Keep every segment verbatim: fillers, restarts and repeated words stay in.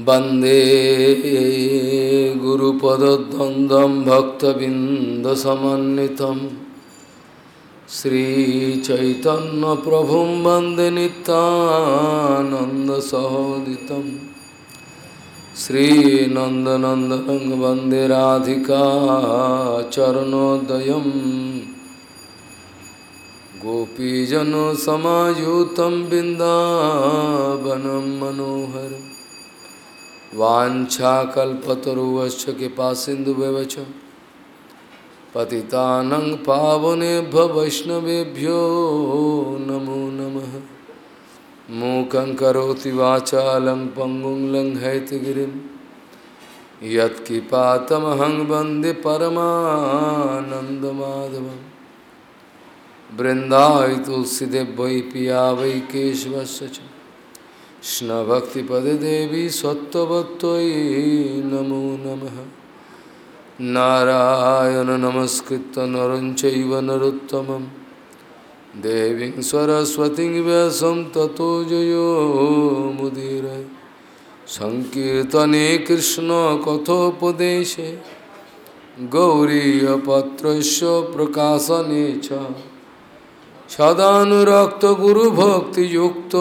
वंदे गुरुपदद्वन्द्वं भक्तबिंदसमन्वितं श्रीचैतन्यप्रभुं वन्दे नित्यानन्दसहोदितं श्रीनन्दनन्दनं वन्दे राधिका चरणोदयं गोपीजनसमायुतं बिन्दावनं मनोहरम् वाञ्छाकल्पतरुश्च कृपासिन्धुभ्यश्च पतितानं पावनेभ्यो वैष्णवेभ्यो नमो नमः। मूकं करोति वाचालं पङ्गुं लङ्घयितगिरिं यत्कृपातमहं वन्दे परमानन्दमाधवं। बृन्दावै तुलसीदेव वै पिया वै केशवस्य च कृष्ण भक्तिपदे देवी सत्त्ववत्त्वयि नमो नमः। नारायण नमस्कृत्य नरं चैव नरोत्तमं देवीं सरस्वतीं व्यासं ततो जयो मुदीरये। संकीर्तने कृष्ण कथोपदेशे गौरीयपत्रस्य प्रकाशने च सदानुरक्त गुरुभक्तियुक्तो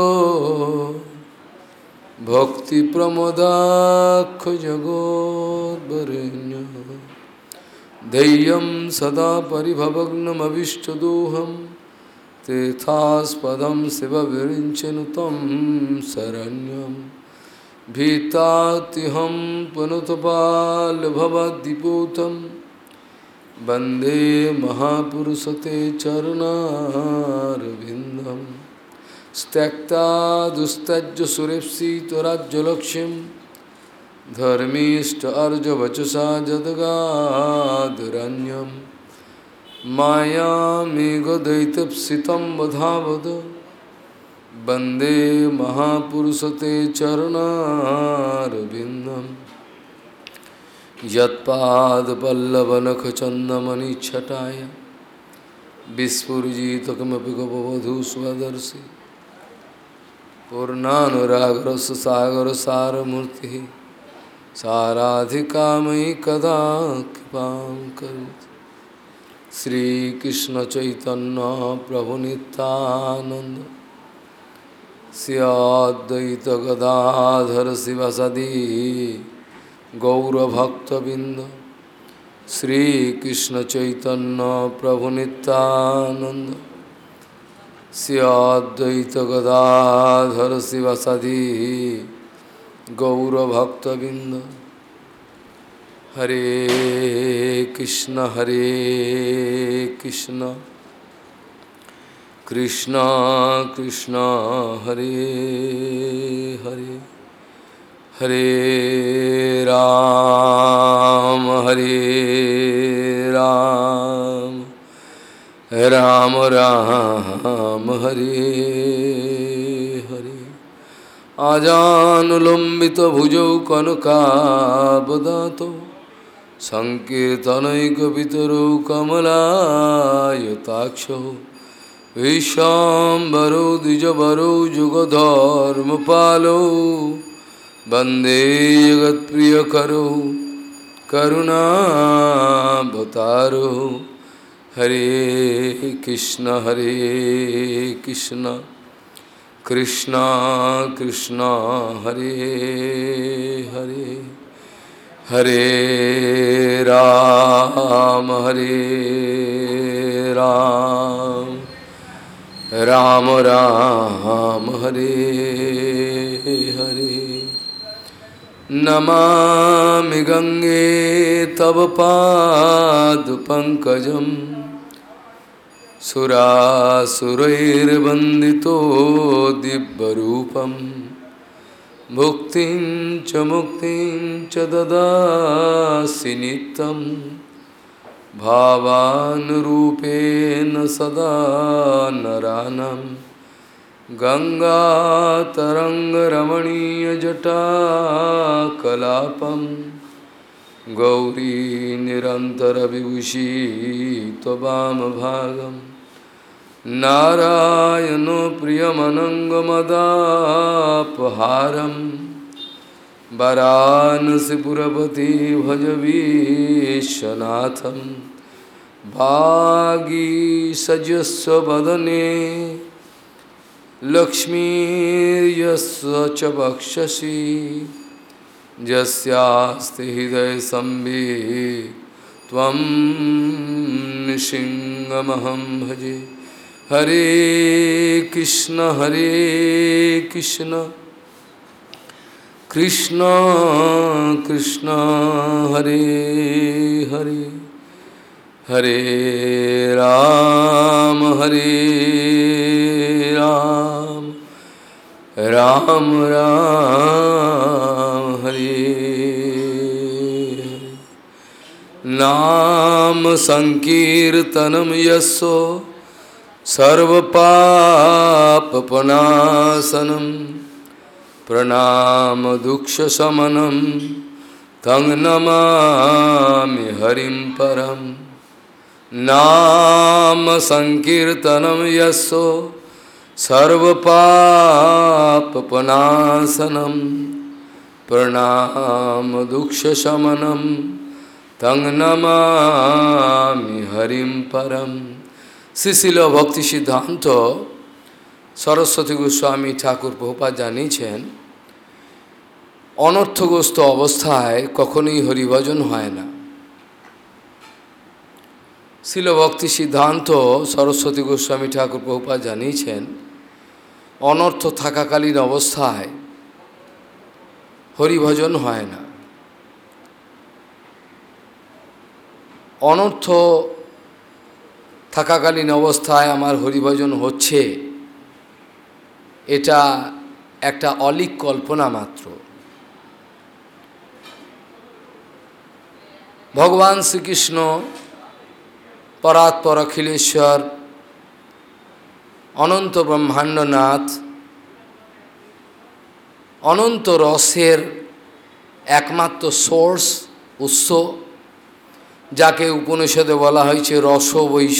भक्ति प्रमोदाख जगोद्वरेण्य धैर्यं सदा परिभवग्नमविष्टदोहं तीर्थास्पदं शिवविरिञ्चनुतं शरण्यं भीतातिहं पुनतपालभवद्दिपूतं वन्दे महापुरुषते चरणारविन्दम्। त्यक्ता दुस्तज्य सुरेप्सि त्वराज्यलक्ष्यं धर्मीष्ट अर्जवचसा जदगादरण्यं मायामेघदैत्यप्सितं वधावद वन्दे महापुरुषते चरणारविन्दम्। यत्पादपल्लवनखचन्दमणिच्छटाय विस्फुरिजित किमपि गपवधू स्वदर्शि पूर्णानुरागरस सागर सारमूर्ति साराधिका मयि कदा कृपां करोतु। श्रीकृष्ण चैतन्य प्रभु नित्यानंद श्री अद्वैत गदाधर शिवसदि गौरभक्तबिंद। श्रीकृष्ण चैतन्य प्रभु नित्यानंद श्री अद्वैत गदाधर शिवसदि गौरभक्तबिंद। हरे कृष्ण हरे कृष्ण कृष्ण कृष्ण हरे हरे हरे राम हरे राम राम राम हरे हरे। आजानुलंबित भुजौ कनकावदातो संकीर्तनैकपितरो कमलायताक्षो विश्वाम्बरो द्विजवरो जुगधर्मपालो वन्दे जगत्प्रियकरो करुणावतारो। हरे कृष्ण हरे कृष्ण कृष्ण कृष्ण हरे हरे हरे राम हरे राम राम राम हरे हरे। नमामि गंगे तव पादपङ्कजं सुरासुरैर्वन्दितो दिव्यरूपं मुक्तिं च मुक्तिं च ददासि नित्यं भावानुरूपेण सदा नरानं। गंगातरङ्गरमणीयजटाकलापं गौरी निरन्तरविभूषी त्ववामभागं नारायणो प्रियमनङ्गमदापहारं Varanasipuravati bhajavishanatham Bhagi sajasya vadane Lakshmi yasya cha bhakshasi Jasyasti hidaya sambhi Tvam nishingamaham bhaje Hare Krishna Hare Krishna Krishna Krishna Hare Hare Hare Ram Hare Ram Ram Ram Hare Nam Sankirtanam Yasso Sarva Papa Panasanam Pranam Duksha Samanam Tang Namami Harim Param Nam Sankirtanam Yasso Sarva Papa Panasanam Pranam Duksha Samanam Tang Namami Harim Param Srila Bhakti Siddhanta Saraswati Goswami Thakur Prabhupada জানিয়েছেন অনর্থগ্রস্ত অবস্থায় কখনোই হরিভজন হয় না। শ্রীল ভক্তি সিদ্ধান্ত সরস্বতী গোস্বামী ঠাকুর প্রভুপাদ জানিয়েছেন অনর্থ থাকাকালীন অবস্থায় হরিভজন হয় না। অনর্থ থাকাকালীন অবস্থায় আমার হরিভজন হচ্ছে, এটা একটা অলীক কল্পনা মাত্র। ভগবান শ্রীকৃষ্ণ পরাৎপর অখিলেশ্বর অনন্ত ব্রহ্মাণ্ডনাথ অনন্ত রসের একমাত্র সোর্স, উৎস, যাকে উপনিষদে বলা হয়েছে রস বৈষ,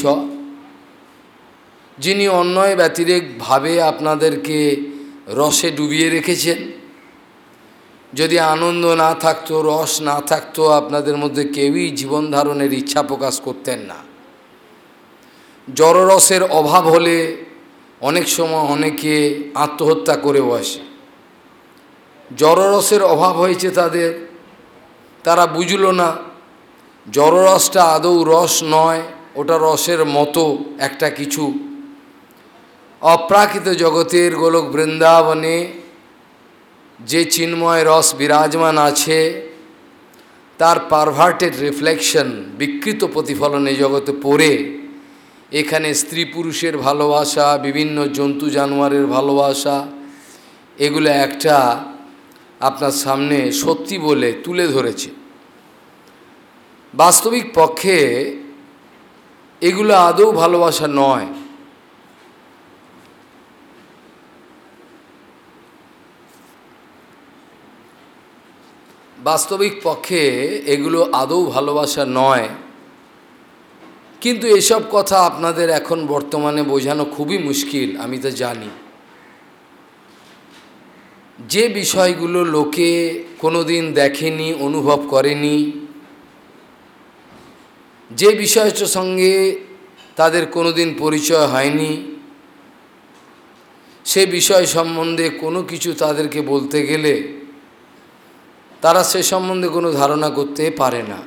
যিনি অন্যয় ব্যতিরেকভাবে আপনাদেরকে রসে ডুবিয়ে রেখেছেন। যদি আনন্দ না থাকতো, রস না থাকতো, আপনাদের মধ্যে কেউই জীবন ধারণের ইচ্ছা প্রকাশ করতেন না। জড়রসের অভাব হলে অনেক সময় অনেকে আত্মহত্যা করে বসে। জড়রসের অভাব হয়েছে তাদের, তারা বুঝল না জড়রসটা আদৌ রস নয়, ওটা রসের মতো একটা কিছু। অপ্রাকৃত জগতের গোলক বৃন্দাবনে যে চিন্ময় রস বিরাজমান আছে, তার পারভার্টেড রিফ্লেকশন, বিকৃত প্রতিফলন এই জগতে পড়ে এখানে স্ত্রী পুরুষের ভালোবাসা, বিভিন্ন জন্তু জানোয়ারের ভালোবাসা, এগুলো একটা আপনার সামনে সত্যি বলে তুলে ধরেছে। বাস্তবিক পক্ষে এগুলো আদৌ ভালোবাসা নয়। বাস্তবিক পক্ষে এগুলো আদৌ ভালোবাসা নয়। কিন্তু এসব কথা আপনাদের এখন বর্তমানে বোঝানো খুবই মুশকিল, আমি তো জানি। যে বিষয়গুলো লোকে কোনোদিন দেখেনি, অনুভব করেনি, যে বিষয়টার সঙ্গে তাদের কোনোদিন পরিচয় হয়নি, সে বিষয় সম্বন্ধে কোনো কিছু তাদেরকে বলতে গেলে তারা সে সম্বন্ধে কোনো ধারণা করতে পারে না।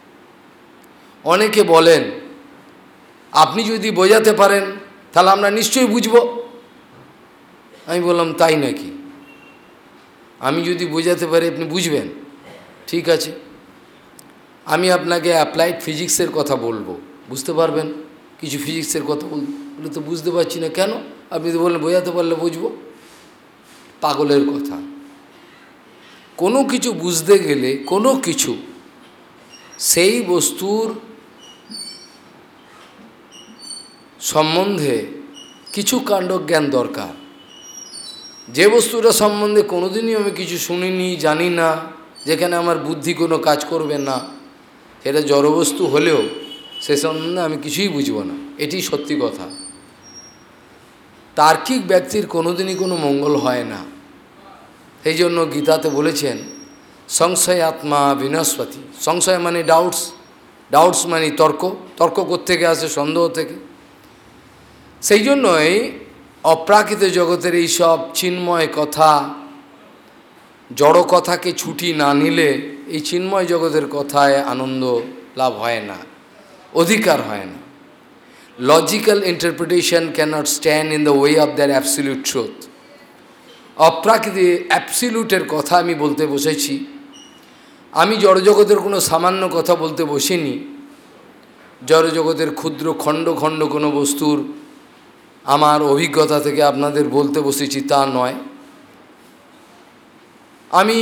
অনেকে বলেন, আপনি যদি বোঝাতে পারেন তাহলে আমরা নিশ্চয়ই বুঝব। আমি বললাম, তাই নাকি? আমি যদি বোঝাতে পারি আপনি বুঝবেন, ঠিক আছে, আমি আপনাকে অ্যাপ্লাইড ফিজিক্সের কথা বলবো, বুঝতে পারবেন। কিছু ফিজিক্সের কথা বললে তো বুঝতে পারছি না কেন? আপনি তো বললেন বোঝাতে পারলে বুঝবো। পাগলের কথা। কোনো কিছু বুঝতে গেলে কোনো কিছু সেই বস্তুর সম্বন্ধে কিছু কাণ্ডজ্ঞান দরকার। যে বস্তুটা সম্বন্ধে কোনোদিনই আমি কিছু শুনিনি, জানি না, যেখানে আমার বুদ্ধি কোনো কাজ করবে না, সেটা জড়বস্তু হলেও সে সম্বন্ধে আমি কিছুই বুঝব না, এটি সত্যি কথা। তার্কিক ব্যক্তির কোনোদিনই কোনো মঙ্গল হয় না। সেই জন্য গীতাতে বলেছেন, সংশয় আত্মা বিনস্পতি। সংশয় মানে ডাউটস, ডাউটস মানে তর্ক, তর্ক কোত্থেকে আসে? সন্দেহ থেকে। সেই জন্যই অপ্রাকৃত জগতের এই সব চিন্ময় কথা, জড় কথাকে ছুটি না নিলে এই চিন্ময় জগতের কথায় আনন্দ লাভ হয় না, অধিকার হয় না। Logical interpretation cannot stand in the way of their absolute truth. অপ্রাকৃতিক অ্যাবসলিউটের কথা আমি বলতে বসেছি। আমি জড়জগতের কোনো সামান্য কথা বলতে বসিনি। জড়জগতের ক্ষুদ্র খণ্ড খণ্ড কোনো বস্তুর আমার অভিজ্ঞতা থেকে আপনাদের বলতে বসেছি তা নয়। আমি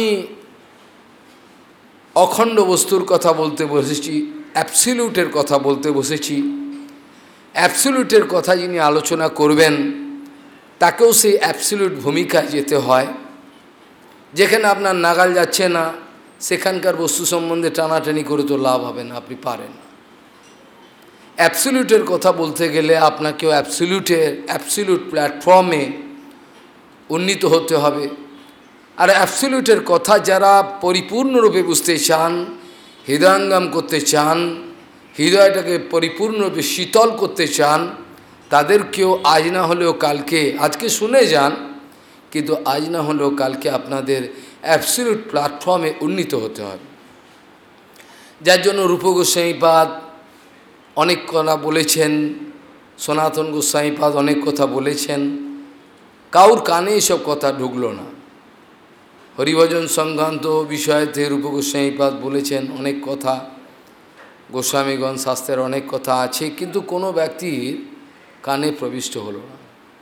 অখণ্ড বস্তুর কথা বলতে বসেছি, অ্যাবসলিউটের কথা বলতে বসেছি। অ্যাবসলিউটের কথা যিনি আলোচনা করবেন তাকেও সেই অ্যাবসলিউট ভূমিকায় যেতে হয়। যেখানে আপনার নাগাল যাচ্ছে না সেখানকার বস্তু সম্বন্ধে টানাটানি করে তো লাভ হবে না, আপনি পারেন না। অ্যাবসলিউটের কথা বলতে গেলে আপনাকেও অ্যাবসলিউটের অ্যাবসলিউট প্ল্যাটফর্মে উন্নীত হতে হবে। আর অ্যাবসলিউটের কথা যারা পরিপূর্ণরূপে বুঝতে চান, হৃদয়ঙ্গম করতে চান, হৃদয়টাকে পরিপূর্ণরূপে শীতল করতে চান, তাদেরকেও আজ না হলেও কালকে, আজকে শুনে যান, কিন্তু আজ না হলেও কালকে আপনাদের অ্যাবসলিউট প্ল্যাটফর্মে উন্নীত হতে হবে। যার জন্য রূপ গোস্বামীপাদ অনেক কথা বলেছেন, সনাতন গোস্বামীপাদ অনেক কথা বলেছেন, কাউর কানে এসব কথা ঢুকলো না। হরিভজন সংক্রান্ত বিষয়তে রূপ গোস্বামীপাদ বলেছেন অনেক কথা, গোস্বামীগণ শাস্ত্রের অনেক কথা আছে, কিন্তু কোনো ব্যক্তির কানে প্রবিষ্ট হলো না।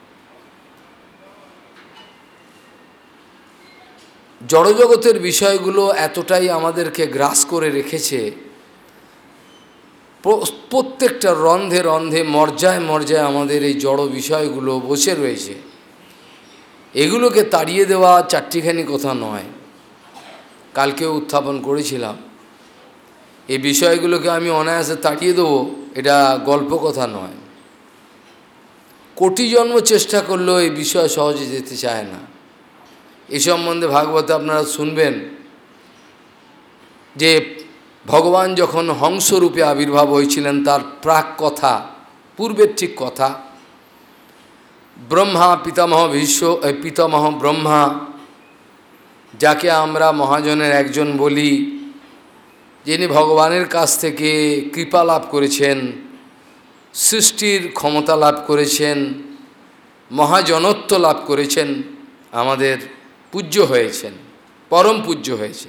জড়জগতের বিষয়গুলো এতটাই আমাদেরকে গ্রাস করে রেখেছে, প্রত্যেকটা রন্ধে রন্ধে মর্যায় মর্যায় আমাদের এই জড় বিষয়গুলো বসে রয়েছে। এগুলোকে তাড়িয়ে দেওয়া চারটিখানি কথা নয়। কালকেও উত্থাপন করেছিলাম, এই বিষয়গুলোকে আমি অনায়াসে তাড়িয়ে দেবো এটা গল্প কথা নয়। কোটি জন্ম চেষ্টা করলেও এই বিষয় সহজে যেতে চায় না। এই সম্বন্ধে ভাগবতে আপনারা শুনবেন যে ভগবান যখন হংসরূপে আবির্ভাব হয়েছিলেন তার প্রাক কথা, পূর্বের ঠিক কথা, ব্রহ্মা পিতামহ ভীষ্ম, পিতামহ ব্রহ্মা, যাকে আমরা মহাজনের একজন বলি, যিনি ভগবানের কাছ থেকে কৃপা লাভ করেছেন, সৃষ্টির ক্ষমতা লাভ করেছেন, মহাজনত্ব লাভ করেছেন, আমাদের পূজ্য হয়েছেন, পরম পূজ্য হয়েছে।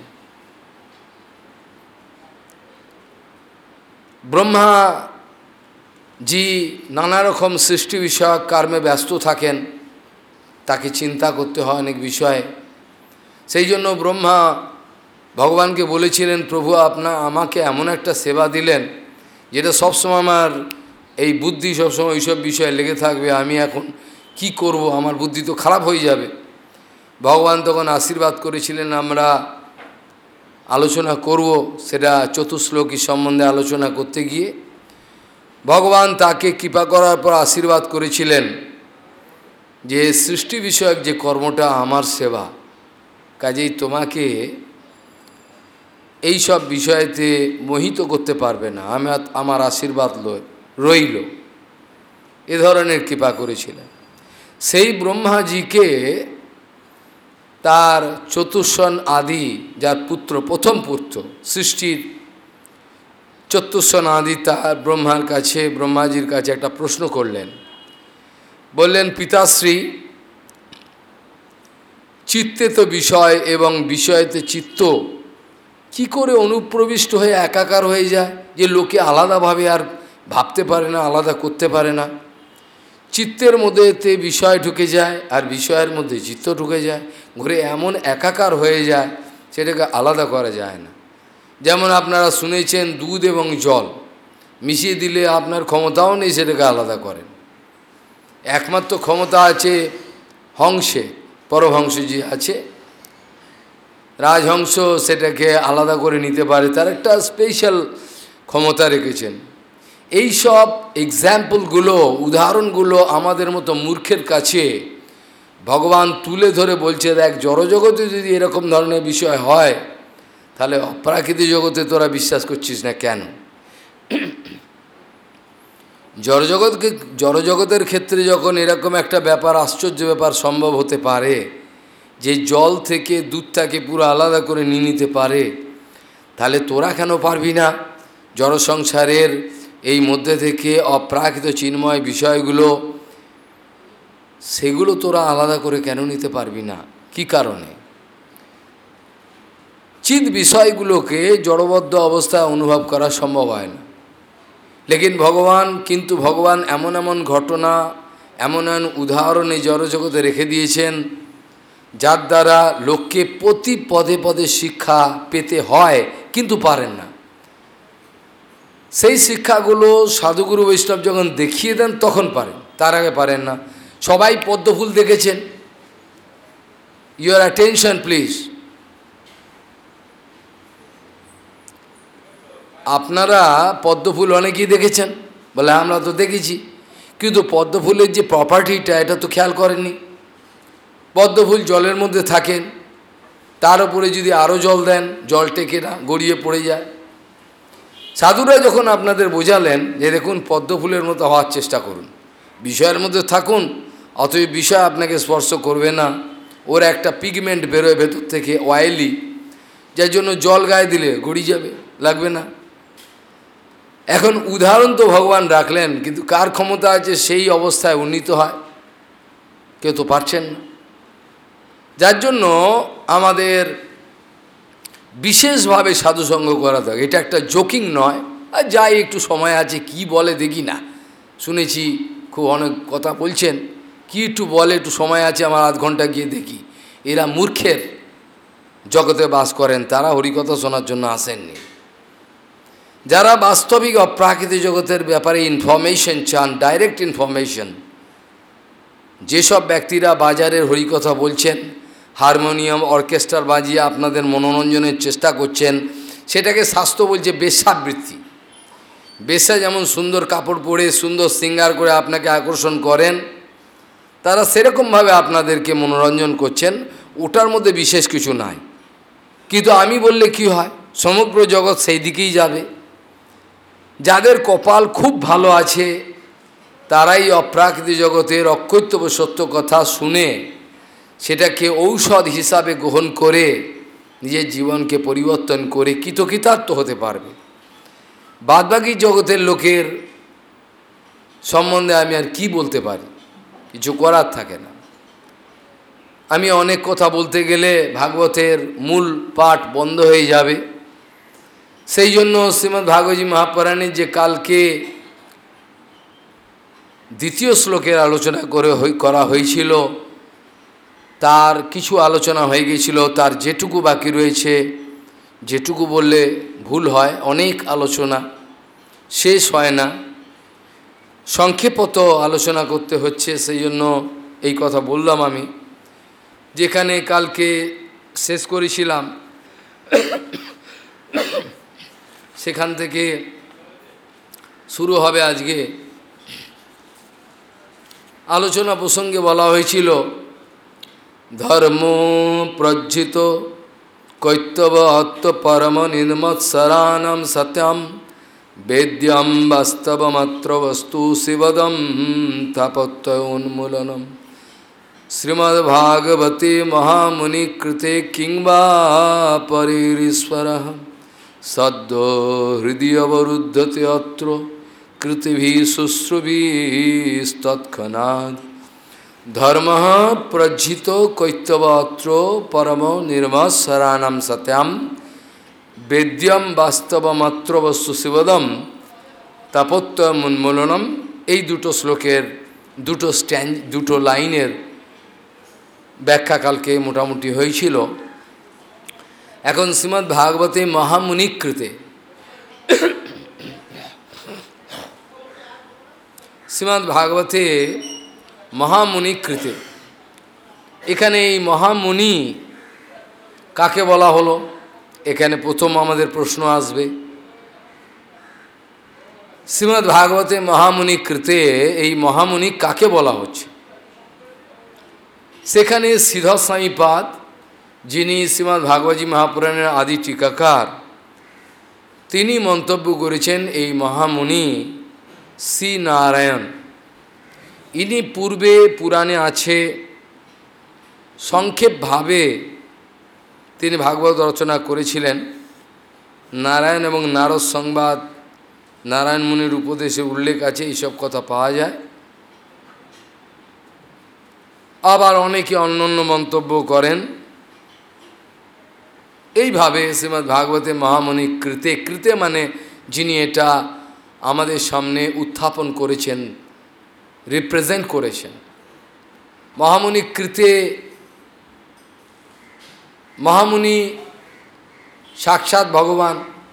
ব্রহ্মা জি নানা রকম সৃষ্টি বিষয়ক কর্মে ব্যস্ত থাকেন, তাকে চিন্তা করতে হয় অনেক বিষয়ে। সেই জন্য ব্রহ্মা ভগবানকে বলেছিলেন, প্রভু আপনা আমাকে এমন একটা সেবা দিলেন যেটা সবসময় আমার এই বুদ্ধি সবসময় ওইসব বিষয়ে লেগে থাকবে, আমি এখন কি করব, আমার বুদ্ধি তো খারাপ হয়ে যাবে। ভগবান তখন আশীর্বাদ করেছিলেন, আমরা আলোচনা করব সেটা চতুশ্লোকী সম্বন্ধে আলোচনা করতে গিয়ে ভগবান তাকে কৃপা করার পর আশীর্বাদ করেছিলেন যে সৃষ্টি বিষয়ক যে কর্মটা আমার সেবা, কাজেই তোমাকে এই সব বিষয়েতে মোহিত করতে পারবে না, আমি আমার আশীর্বাদ রইল, এ ধরনের কৃপা করেছিলেন। সেই ব্রহ্মাজিকে তার চতুষ্ষণ আদি, যার পুত্র প্রথম পুত্র সৃষ্টির চতুষ্ষণ আদি, তার ব্রহ্মার কাছে ব্রহ্মাজির কাছে একটা প্রশ্ন করলেন, বললেন পিতাশ্রী, চিত্তে তো বিষয় এবং বিষয়েতে চিত্ত কি করে অনুপ্রবিষ্ট হয়ে একাকার হয়ে যায়, যে লোকে আলাদাভাবে আর ভাবতে পারে না, আলাদা করতে পারে না। চিত্তের মধ্যেতে বিষয় ঢুকে যায় আর বিষয়ের মধ্যে চিত্ত ঢুকে যায়, ঘুরে এমন একাকার হয়ে যায় সেটাকে আলাদা করা যায় না। যেমন আপনারা শুনেছেন দুধ এবং জল মিশিয়ে দিলে আপনার ক্ষমতাও নেই সেটাকে আলাদা করেন। একমাত্র ক্ষমতা আছে হংসে, পরমহংস যে আছে রাজহংস, সেটাকে আলাদা করে নিতে পারে, তার একটা স্পেশাল ক্ষমতা রেখেছেন। এই সব এক্সাম্পলগুলো, উদাহরণগুলো আমাদের মতো মূর্খের কাছে ভগবান তুলে ধরে বলছে, দেখ জড়জগতে যদি এরকম ধরনের বিষয় হয় তাহলে অপ্রাকৃতিক জগতে তোরা বিশ্বাস করছিস না কেন? জড়জগৎকে জড়জগতের ক্ষেত্রে যখন এরকম একটা ব্যাপার, আশ্চর্য ব্যাপার সম্ভব হতে পারে যে জল থেকে দুধটাকে পুরো আলাদা করে নিয়ে নিতে পারে, তাহলে তোরা কেন পারবি না জড় সংসারের এই মধ্যে থেকে অপ্রাকৃত চিন্ময় বিষয়গুলো, সেগুলো তোরা আলাদা করে কেন নিতে পারবি না? কি কারণে? চিৎ বিষয়গুলোকে জড়বদ্ধ অবস্থায় অনুভব করা সম্ভব হয় না। লেকিন ভগবান, কিন্তু ভগবান এমন এমন ঘটনা, এমন এমন উদাহরণে জড়জগতে রেখে দিয়েছেন, যার দ্বারা লোককে প্রতি পদে পদে শিক্ষা পেতে হয়, কিন্তু পারেন না। সেই শিক্ষাগুলো সাধুগুরু বৈষ্ণব যখন দেখিয়ে দেন তখন পারেন, তার আগে পারেন না। সবাই পদ্মফুল দেখেছেন, ইউর অ্যাটেনশন প্লিজ। আপনারা পদ্মফুল অনেকেই দেখেছেন, বলে আমরা তো দেখেছি, কিন্তু পদ্মফুলের যে প্রপার্টিটা এটা তো খেয়াল করেননি। পদ্মফুল জলের মধ্যে থাকেন, তার উপরে যদি আরও জল দেন, জল টেকে না, গড়িয়ে পড়ে যায়। সাধুরা যখন আপনাদের বোঝালেন যে দেখুন পদ্মফুলের মতো হওয়ার চেষ্টা করুন, বিষয়ের মধ্যে থাকুন, অতএব বিষয় আপনাকে স্পর্শ করবে না, ওর একটা পিগমেন্ট বেরোয় ভেতর থেকে, অয়েলি, যার জন্য জল গায়ে দিলে গড়িয়ে যাবে, লাগবে না। এখন উদাহরণ তো ভগবান রাখলেন, কিন্তু কার ক্ষমতা আছে সেই অবস্থায় উন্নীত হয়? কেউ তো পারছেন না। যার জন্য আমাদের বিশেষভাবে সাধুসঙ্গ করা থাকে। এটা একটা জোকিং নয়, আর যাই একটু সময় আছে, কি বলে দেখি না, শুনেছি খুব অনেক কথা বলছেন, কি একটু বলে, একটু সময় আছে আমার, আধ ঘন্টা গিয়ে দেখি। এরা মূর্খের জগতে বাস করেন, তারা হরিকথা শোনার জন্য আসেননি। যারা বাস্তবিক অপ্রাকৃতিক জগতের ব্যাপারে ইনফরমেশন চান, ডাইরেক্ট ইনফরমেশন, যেসব ব্যক্তিরা বাজারের হরিকথা বলছেন, হারমোনিয়াম অর্কেস্ট্রার বাজিয়ে আপনাদের মনোরঞ্জনের চেষ্টা করছেন, সেটাকে শাস্ত্র বলছে বেশ্যাবৃত্তি। বেশ্যা যেমন সুন্দর কাপড় পরে সুন্দর শৃঙ্গার করে আপনাকে আকর্ষণ করেন, তারা সেরকমভাবে আপনাদেরকে মনোরঞ্জন করছেন, ওটার মধ্যে বিশেষ কিছু নাই। কিন্তু আমি বললে কি হয়, সমগ্র জগৎ সেই দিকেই যাবে। যাদের কপাল খুব ভালো আছে, তারাই অপ্রাকৃতিক জগতের অকৈতব্য সত্য কথা শুনে সেটাকে ঔষধ হিসাবে গ্রহণ করে নিজের জীবনকে পরিবর্তন করে কৃতকৃতার্থ হতে পারবে। বাদবাকি জগতের লোকের সম্বন্ধে আমি আর কি বলতে পারি, কিছু করার থাকে না। আমি অনেক কথা বলতে গেলে ভাগবতের মূল পাঠ বন্ধ হয়ে যাবে। সেই জন্য শ্রীমদ্ ভাগবতী মহাপুরাণের যে কালকে দ্বিতীয় শ্লোকের আলোচনা করে করা হয়েছিল, তার কিছু আলোচনা হয়ে গিয়েছিল, তার যেটুকু বাকি রয়েছে, যেটুকু বললে ভুল হয়, অনেক আলোচনা শেষ হয় না, সংক্ষেপত আলোচনা করতে হচ্ছে, সেই জন্য এই কথা বললাম আমি। যেখানে কালকে শেষ করেছিলাম, সেখান থেকে শুরু হবে আজকে আলোচনা। প্রসঙ্গে বলা হয়েছিল ধর্ম প্রজ্জিত কৈতব আত্ম পরম নির্মৎসরাণম সত্যম বেদ্যম বাস্তবমাত্র বস্তু শিবদম তাপত্য উন্মূলনম। শ্রীমদ্ভাগবতে মহামুনি কৃতে কিংবা পরিশ্বর সদ্য হৃদয় অবরুদ্ধতে অত্র কৃতিভি শুশ্রুভিস্তৎক্ষণাৎ। ধর্ম প্রজ্জিত কৈতবত্র পরম নির্মৎসরাণম সত্যম বেদ্যম বাস্তবমাত্র বস্তু শিবদম তাপত্য উন্মূলনম। এই দুটো শ্লোকের দুটো স্ট্যান্ড, দুটো লাইনের ব্যাখ্যা কালকে মোটামুটি হয়েছিল। এখন শ্রীমদ্ ভাগবতে মহামুনিকৃতে, শ্রীমদ্ ভাগবতে মহামুনিকৃতে, এখানে এই মহামুনি কাকে বলা হলো, এখানে প্রথম আমাদের প্রশ্ন আসবে। শ্রীমদ্ ভাগবতে মহামুনিকৃতে এই মহামুনি কাকে বলা হচ্ছে? সেখানে শ্রীধর স্বামীপাদ যিনি শ্রীমদ্ ভাগবতী মহাপুরাণের আদি টিকাকার, তিনি মন্তব্য করেছেন এই মহামুনি শ্রী নারায়ণ, ইনি পূর্বে পুরাণে আছে, সংক্ষেপভাবে তিনি ভাগবত রচনা করেছিলেন। নারায়ণ এবং নারদ সংবাদ, নারায়ণ মুনির উপদেশে উল্লেখ আছে, এইসব কথা পাওয়া যায়। আবার অনেকে অন্য অন্য মন্তব্য করেন। এইভাবে শ্রীমদ্ ভাগবতে মহামুনি কৃতে, কৃতে মানে যিনি এটা আমাদের সামনে উত্থাপন করেছেন, রিপ্রেজেন্ট করেছেন। মহামুনি কৃতে, মহামুনি সাক্ষাৎ ভগবান,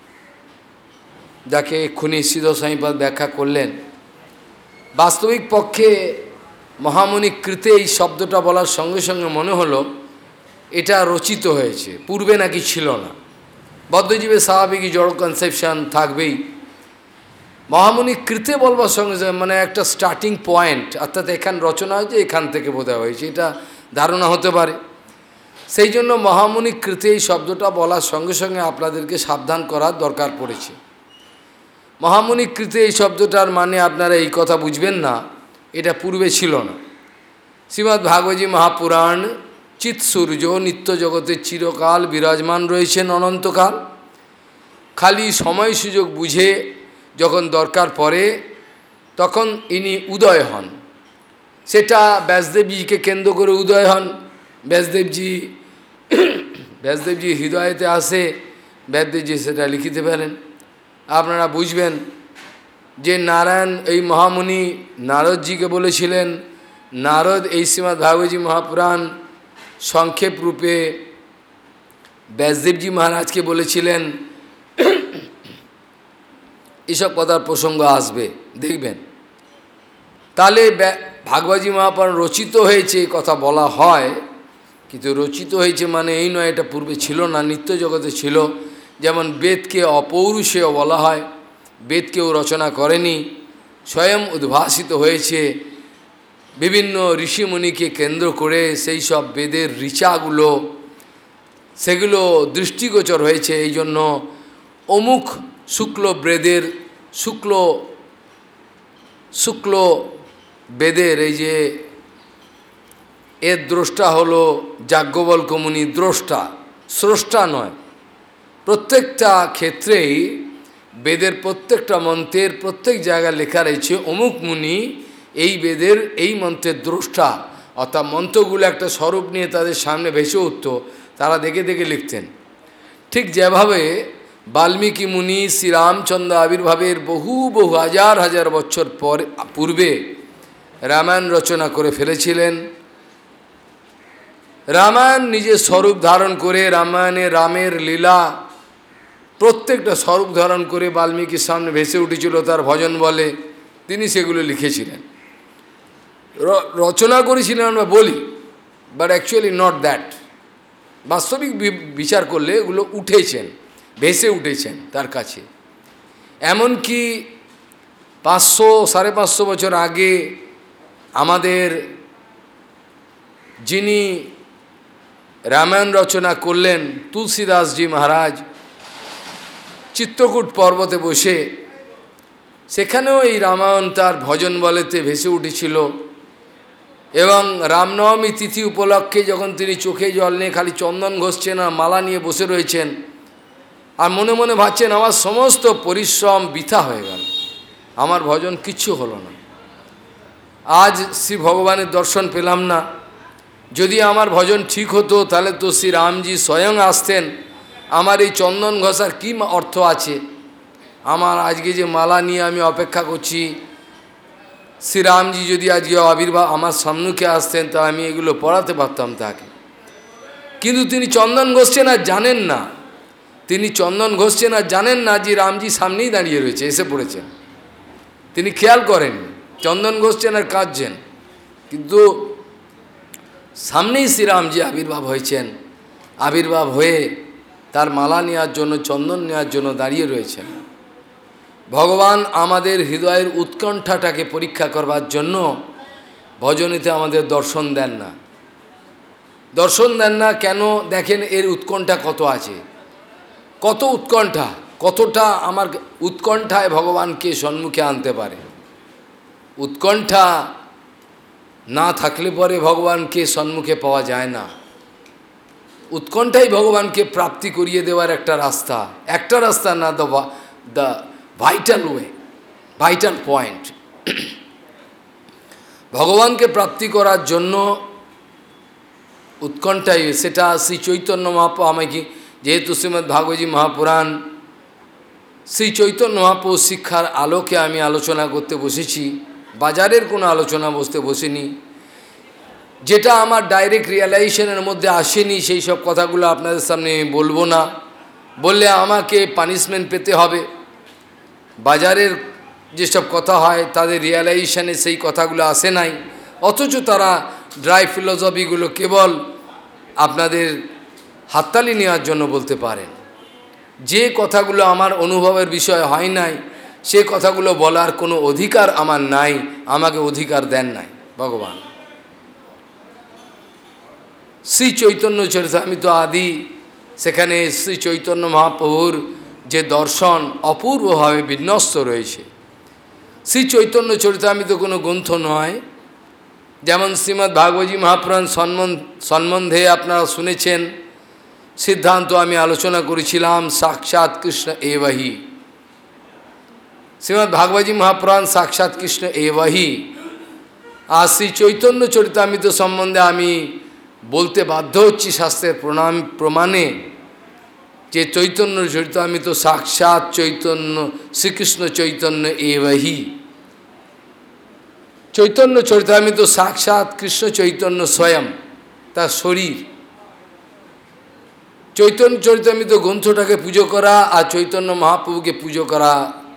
যাকে এক্ষুনি সিদ্ধ সাইপাদ ব্যাখ্যা করলেন। বাস্তবিক পক্ষে মহামুনি কৃতে এই শব্দটা বলার সঙ্গে সঙ্গে মনে হলো এটা রচিত হয়েছে, পূর্বে নাকি ছিল না। বদ্ধজীবের স্বাভাবিকই জড় কনসেপশন থাকবেই। মহামুনি কৃতে বলবার সঙ্গে সঙ্গে মানে একটা স্টার্টিং পয়েন্ট, অর্থাৎ এখান রচনা হয়েছে, এখান থেকে বোধহয় হয়েছে, এটা ধারণা হতে পারে। সেই জন্য মহামুনি কৃতে এই শব্দটা বলার সঙ্গে সঙ্গে আপনাদেরকে সাবধান করার দরকার পড়েছে। মহামুনি কৃতে এই শব্দটার মানে আপনারা এই কথা বুঝবেন না, এটা পূর্বে ছিল না। শ্রীমদ্ ভাগবতী মহাপুরাণ চিৎ সূর্য নিত্য জগতের চিরকাল বিরাজমান রয়েছেন অনন্তকাল। খালি সময় সুযোগ বুঝে যখন দরকার পড়ে তখন ইনি উদয় হন। সেটা ব্যাসদেবজিকে কেন্দ্র করে উদয় হন। ব্যাসদেবজি ব্যাসদেবজি হৃদয়েতে আসে, ব্যাসদেবজি সেটা লিখিতে পারেন। আপনারা বুঝবেন যে নারায়ণ এই মহামুনি নারদজিকে বলেছিলেন, নারদ এই শ্রীমদ্ ভাগবতী মহাপুরাণ সংক্ষেপ রূপে ব্যাসদেবজি মহারাজকে বলেছিলেন। এসব কথার প্রসঙ্গ আসবে, দেখবেন। তাহলে ভাগবতী মহাপুরাণ রচিত হয়েছে কথা বলা হয়, কিন্তু রচিত হয়েছে মানে এই নয় এটা পূর্বে ছিল না, নিত্য জগতে ছিল। যেমন বেদকে অপৌরুষেয় বলা হয়, বেদ কেউ রচনা করেনি, স্বয়ং উদ্ভাসিত হয়েছে বিভিন্ন ঋষিমুনিকে কেন্দ্র করে। সেই সব বেদের ঋচাগুলো সেগুলো দৃষ্টিগোচর হয়েছে। এই জন্য অমুক শুক্ল বেদের শুক্ল শুক্ল বেদের এই যে এর দ্রষ্টা হলো যাজ্ঞবল্ক্য মুনি, দ্রষ্টা, স্রষ্টা নয়। প্রত্যেকটা ক্ষেত্রেই বেদের প্রত্যেকটা মন্ত্রের প্রত্যেক জায়গায় লেখা রয়েছে অমুক মুনি এই বেদের এই মন্ত্রের দ্রষ্টা, অর্থাৎ মন্ত্রগুলো একটা স্বরূপ নিয়ে তাদের সামনে ভেসে উঠত, তারা দেখে দেখে লিখতেন। ঠিক যেভাবে বাল্মীকি মুনি শ্রীরামচন্দ্র আবির্ভাবের বহু বহু হাজার হাজার বছর পরে পূর্বে রামায়ণ রচনা করে ফেলেছিলেন। রামায়ণ নিজের স্বরূপ ধারণ করে, রামায়ণে রামের লীলা প্রত্যেকটা স্বরূপ ধারণ করে বাল্মীকির সামনে ভেসে উঠেছিল তার ভজন বলে। তিনি সেগুলো লিখেছিলেন, রচনা করেছিলেন আমরা বলি, বাট অ্যাকচুয়ালি নট দ্যাট। বাস্তবিক বিচার করলে এগুলো উঠেছেন, ভেসে উঠেছেন তার কাছে। এমনকি পাঁচশো সাড়ে পাঁচশো বছর আগে আমাদের যিনি রামায়ণ রচনা করলেন তুলসীদাসজি মহারাজ, চিত্রকূট পর্বতে বসে, সেখানেও এই রামায়ণ তার ভজন বলেতে ভেসে উঠেছিল। এবং রামনবমী তিথি উপলক্ষে যখন তিনি চোখে জল নিয়ে খালি চন্দন ঘষছেন আর মালা নিয়ে বসে রয়েছেন, আর মনে মনে ভাবছেন আমার সমস্ত পরিশ্রম বৃথা হয়ে গেল, আমার ভজন কিচ্ছু হলো না, আজ শ্রী ভগবানের দর্শন পেলাম না। যদি আমার ভজন ঠিক হতো তাহলে তো শ্রী রামজি স্বয়ং আসতেন, আমার এই চন্দন ঘষার কী অর্থ আছে? আমার আজকে যে মালা নিয়ে আমি অপেক্ষা করছি, শ্রীরামজি যদি আজকে আবির্ভাব আমার সম্মুখে আসতেন তা আমি এগুলো পড়াতে পারতাম তাকে। কিন্তু তিনি চন্দন ঘষছেন আর জানেন না, তিনি চন্দন ঘষছেন আর জানেন না যে রামজি সামনেই দাঁড়িয়ে রয়েছে, এসে পড়েছেন। তিনি খেয়াল করেন চন্দন ঘষছেন আর কাঁদছেন, কিন্তু সামনেই শ্রীরামজি আবির্ভাব হয়েছেন। আবির্ভাব হয়ে তার মালা নেওয়ার জন্য, চন্দন নেওয়ার জন্য দাঁড়িয়ে রয়েছেন। ভগবান আমাদের হৃদয়ের উৎকণ্ঠাটাকে পরীক্ষা করবার জন্য ভজনীতে আমাদের দর্শন দেন না। দর্শন দেন না কেন? দেখেন এর উৎকণ্ঠা কত আছে, কত উৎকণ্ঠা, কতটা আমার উৎকণ্ঠায় ভগবানকে সম্মুখে আনতে পারে। উৎকণ্ঠা না থাকলে পরে ভগবানকে সম্মুখে পাওয়া যায় না। উৎকণ্ঠাই ভগবানকে প্রাপ্তি করিয়ে দেওয়ার একটা রাস্তা, একটা রাস্তা না, the the vital way, vital point. ভগবানকে প্রাপ্তি করার জন্য উৎকণ্ঠাই, সেটা শ্রী চৈতন্য মহাপ্রভু আমাকে, যেহেতু শ্রীমদ্ ভাগবতী মহাপুরাণ শ্রী চৈতন্য মহাপ্রভু শিক্ষার আলোকে আমি আলোচনা করতে বসেছি, বাজারের কোনো আলোচনা বসতে বসিনি। যেটা আমার ডাইরেক্ট রিয়েলাইজেশনের মধ্যে আসেনি সেই সব কথাগুলো আপনাদের সামনে বলবো না, বললে আমাকে পানিশমেন্ট পেতে হবে। বাজারের যেসব কথা হয় তাদের রিয়েলাইজেশনে সেই কথাগুলো আসে নাই, অথচ তারা ড্রাই ফিলোসফিগুলো কেবল আপনাদের হাততালি নেওয়ার জন্য বলতে পারেন। যে কথাগুলো আমার অনুভবের বিষয় হয় নাই, সে কথাগুলো বলার কোনো অধিকার আমার নাই, আমাকে অধিকার দেন নাই ভগবান। শ্রী চৈতন্য চরিতামৃত আদি, সেখানে শ্রী চৈতন্য মহাপ্রভুর যে দর্শন অপূর্বভাবে বিন্যস্ত রয়েছে। শ্রী চৈতন্য চরিতামৃত কোনো গ্রন্থ নয়, যেমন শ্রীমদ্ ভাগবতী মহাপুরাণ সম্বন্ধে আপনারা শুনেছেন, সিদ্ধান্ত আমি আলোচনা করেছিলাম, সাক্ষাৎ কৃষ্ণ এবাহি। শ্রীমদ্ ভাগবতী মহাপুরাণ সাক্ষাৎ কৃষ্ণ এবাহি। আর শ্রী চৈতন্য চরিতামৃত সম্বন্ধে আমি বলতে বাধ্য হচ্ছি শাস্ত্রের প্রণাম প্রমাণে, যে চৈতন্য চরিতামৃত সাক্ষাৎ চৈতন্য শ্রীকৃষ্ণ চৈতন্য এবাহি। চৈতন্য চরিতামৃত সাক্ষাৎ কৃষ্ণ চৈতন্য স্বয়ং, তার শরীর। চৈতন্য চরিতামৃত গ্রন্থটাকে পুজো করা আর চৈতন্য মহাপ্রভুকে পুজো করা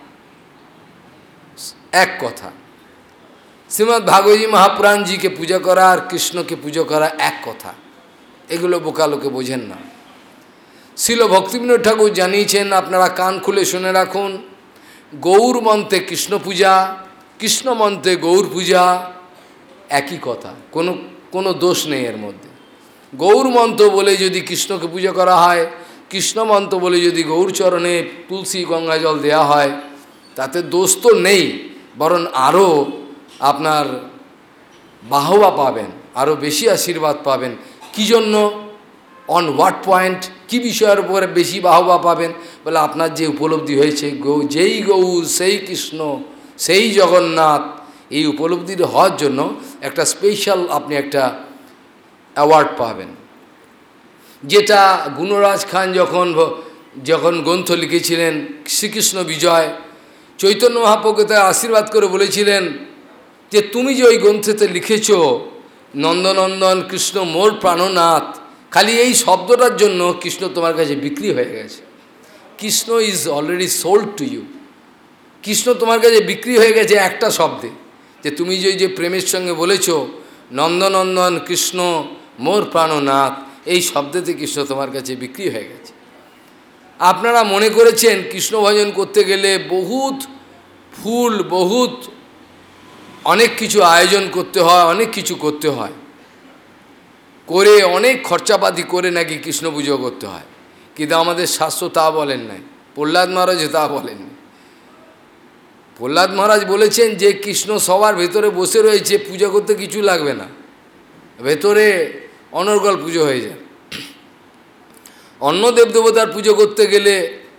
এক কথা। শ্রীমদ্ ভাগবতী মহাপুরাণজিকে পূজা করা আর কৃষ্ণকে পুজো করা এক কথা। এগুলো বোকা লোকে বোঝেন না। শিল ভক্তিবিনোদ ঠাকুর জানিয়েছেন, আপনারা কান খুলে শুনে রাখুন, গৌর মন্ত্রে কৃষ্ণ পূজা, কৃষ্ণ মন্ত্রে গৌর পূজা একই কথা, কোনো কোনো দোষ নেই এর মধ্যে। গৌর মন্ত্র বলে যদি কৃষ্ণকে পুজো করা হয়, কৃষ্ণ মন্ত্র বলে যদি গৌরচরণে তুলসী গঙ্গা জল দেওয়া হয়, তাতে দোষ তো নেই, বরং আরও আপনার বাহবা পাবেন, আরও বেশি আশীর্বাদ পাবেন। কি জন্য? অন হোয়াট পয়েন্ট, কি বিষয়ের উপরে বেশি বাহবা পাবেন? বলে আপনার যে উপলব্ধি হয়েছে গৌ, যেই গৌর সেই কৃষ্ণ সেই জগন্নাথ, এই উপলব্ধির হওয়ার জন্য একটা স্পেশাল আপনি একটা অ্যাওয়ার্ড পাবেন। যেটা গুণরাজ খান যখন যখন গ্রন্থ লিখেছিলেন শ্রীকৃষ্ণ বিজয়, চৈতন্য মহাপ্রভুকে তার আশীর্বাদ করে বলেছিলেন যে তুমি যে ওই গ্রন্থেতে লিখেছ নন্দনন্দন কৃষ্ণ মোর প্রাণনাথ, খালি এই শব্দটার জন্য কৃষ্ণ তোমার কাছে বিক্রি হয়ে গেছে। Krishna is already sold to you. Krishna তোমার কাছে বিক্রি হয়ে গেছে একটা শব্দে, যে তুমি যে যে প্রেমের সঙ্গে বলেছ নন্দনন্দন কৃষ্ণ মোর প্রাণনাথ, এই শব্দতে কৃষ্ণ তোমার কাছে বিক্রি হয়ে গেছে। আপনারা মনে করেছেন কৃষ্ণ ভজন করতে গেলে বহুত ফুল, বহুত অনেক কিছু আয়োজন করতে হয়, অনেক কিছু করতে হয়, করে অনেক খরচাপাতি করে নাকি কৃষ্ণ পুজো করতে হয়। কিন্তু আমাদের শাস্ত্র তা বলেন নাই, প্রহ্লাদ মহারাজ তা বলেননি। প্রহ্লাদ মহারাজ বলেছেন যে কৃষ্ণ সবার ভেতরে বসে রয়েছে, পূজা করতে কিছু লাগবে না, ভেতরে অনর্গল পুজো হয়ে যায়। অন্য দেবদেবতার পুজো করতে গেলে,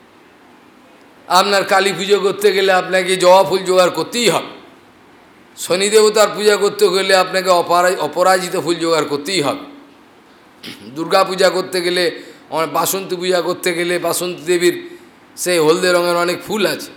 আপনার কালী পুজো করতে গেলে আপনাকে জবা ফুল জোগাড় করতেই হবে। শনি দেবতার পূজা করতে গেলে আপনাকে অপরা অপরাজিত ফুল জোগাড় করতেই হবে। দুর্গা পূজা করতে গেলে, বাসন্তী পূজা করতে গেলে বাসন্তী দেবীর সেই হলদে রঙের অনেক ফুল আছে।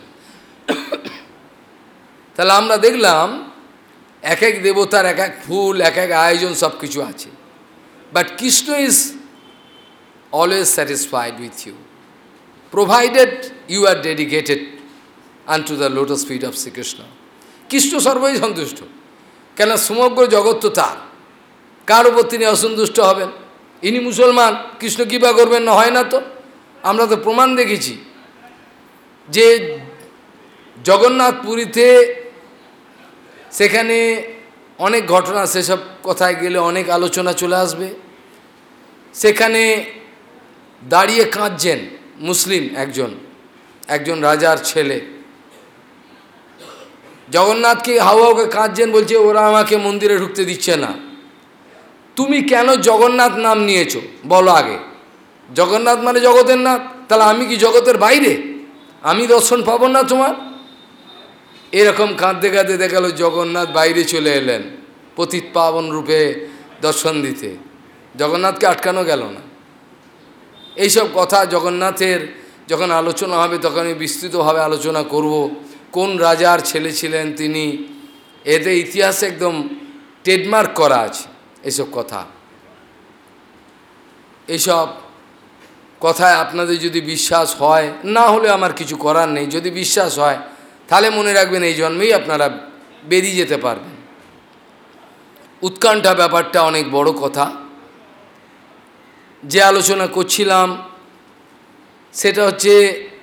তাহলে আমরা দেখলাম এক এক দেবতার এক এক ফুল, এক এক আয়োজন, সব কিছু আছে। But Krishna is always satisfied with you, provided you are dedicated unto the lotus feet of Shrikrishna. Krishna সর্বই সন্তুষ্ট, কেন সমগ্র জগৎ তো তার, কার উপর তিনি অসন্তুষ্ট হবেন? ইনি মুসলমান, কৃষ্ণ কৃপা করবেন না? হয় না তো। আমরা তো প্রমাণ দেখেছি যে জগন্নাথ পুরীতে, সেখানে অনেক ঘটনা, সেসব কথায় গেলে অনেক আলোচনা চলে আসবে। সেখানে দাঁড়িয়ে কাঁদছেন মুসলিম একজন একজন রাজার ছেলে, জগন্নাথকে হাওয়াকে কাঁদছেন, বলছে ওরা আমাকে মন্দিরে ঢুকতে দিচ্ছে না। তুমি কেন জগন্নাথ নাম নিয়েছো বলো আগে? জগন্নাথ মানে জগতের নাথ, তাহলে আমি কি জগতের বাইরে? আমি দর্শন পাবো না তোমার? এরকম কাঁদতে কাঁদতে দেখা গেল জগন্নাথ বাইরে চলে এলেন পতিত পাবন রূপে দর্শন দিতে। জগন্নাথকে আটকানো গেল না। এইসব কথা জগন্নাথের যখন আলোচনা হবে তখন আমি বিস্তৃতভাবে আলোচনা করব। কোন রাজার ছেলে ছিলেন তিনি, এতে ইতিহাসে একদম ট্রেডমার্ক করা আছে এইসব কথা। এইসব কথায় আপনাদের যদি বিশ্বাস হয়, না হলে আমার কিছু করার নেই, যদি বিশ্বাস হয় তাহলে মনে রাখবেন এই জন্মেই আপনারা বেরিয়ে যেতে পারবেন। উৎকণ্ঠা ব্যাপারটা অনেক বড় কথা। যে আলোচনা করছিলাম সেটা হচ্ছে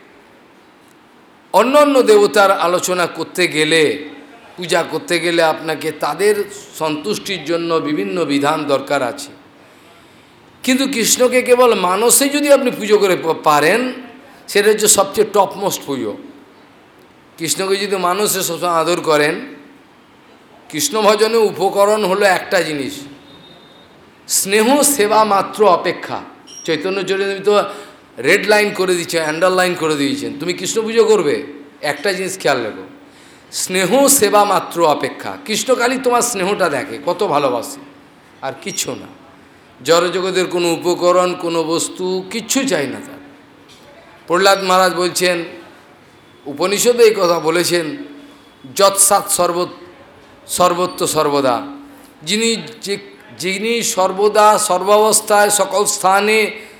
অন্য অন্য দেবতার আলোচনা করতে গেলে, পূজা করতে গেলে আপনাকে তাদের সন্তুষ্টির জন্য বিভিন্ন বিধান দরকার আছে। কিন্তু কৃষ্ণকে কেবল মানসে যদি আপনি পুজো করে পারেন, সেটা হচ্ছে সবচেয়ে টপমোস্ট পুজো। কৃষ্ণকে যদি মানুষে সবসময় আদর করেন, কৃষ্ণ ভজনে উপকরণ হলো একটা জিনিস, স্নেহ সেবা মাত্র অপেক্ষা। চৈতন্য চরিতামৃত রেড লাইন করে দিচ্ছেন, আন্ডারলাইন করে দিয়েছেন। তুমি কৃষ্ণ পুজো করবে, একটা জিনিস খেয়াল রেখো, স্নেহ সেবা মাত্র অপেক্ষা। কৃষ্ণকালী তোমার স্নেহটা দেখে, কত ভালোবাসে, আর কিচ্ছু না। জড়জগতের কোনো উপকরণ, কোনো বস্তু কিচ্ছু চাই না তার। প্রহ্লাদ মহারাজ বলছেন, উপনিষদে এই কথা বলেছেন, যৎসাৎ সর্ব সর্বত্র সর্বদা, যিনি যে যিনি সর্বদা সর্বাবস্থায় সকল স্থানে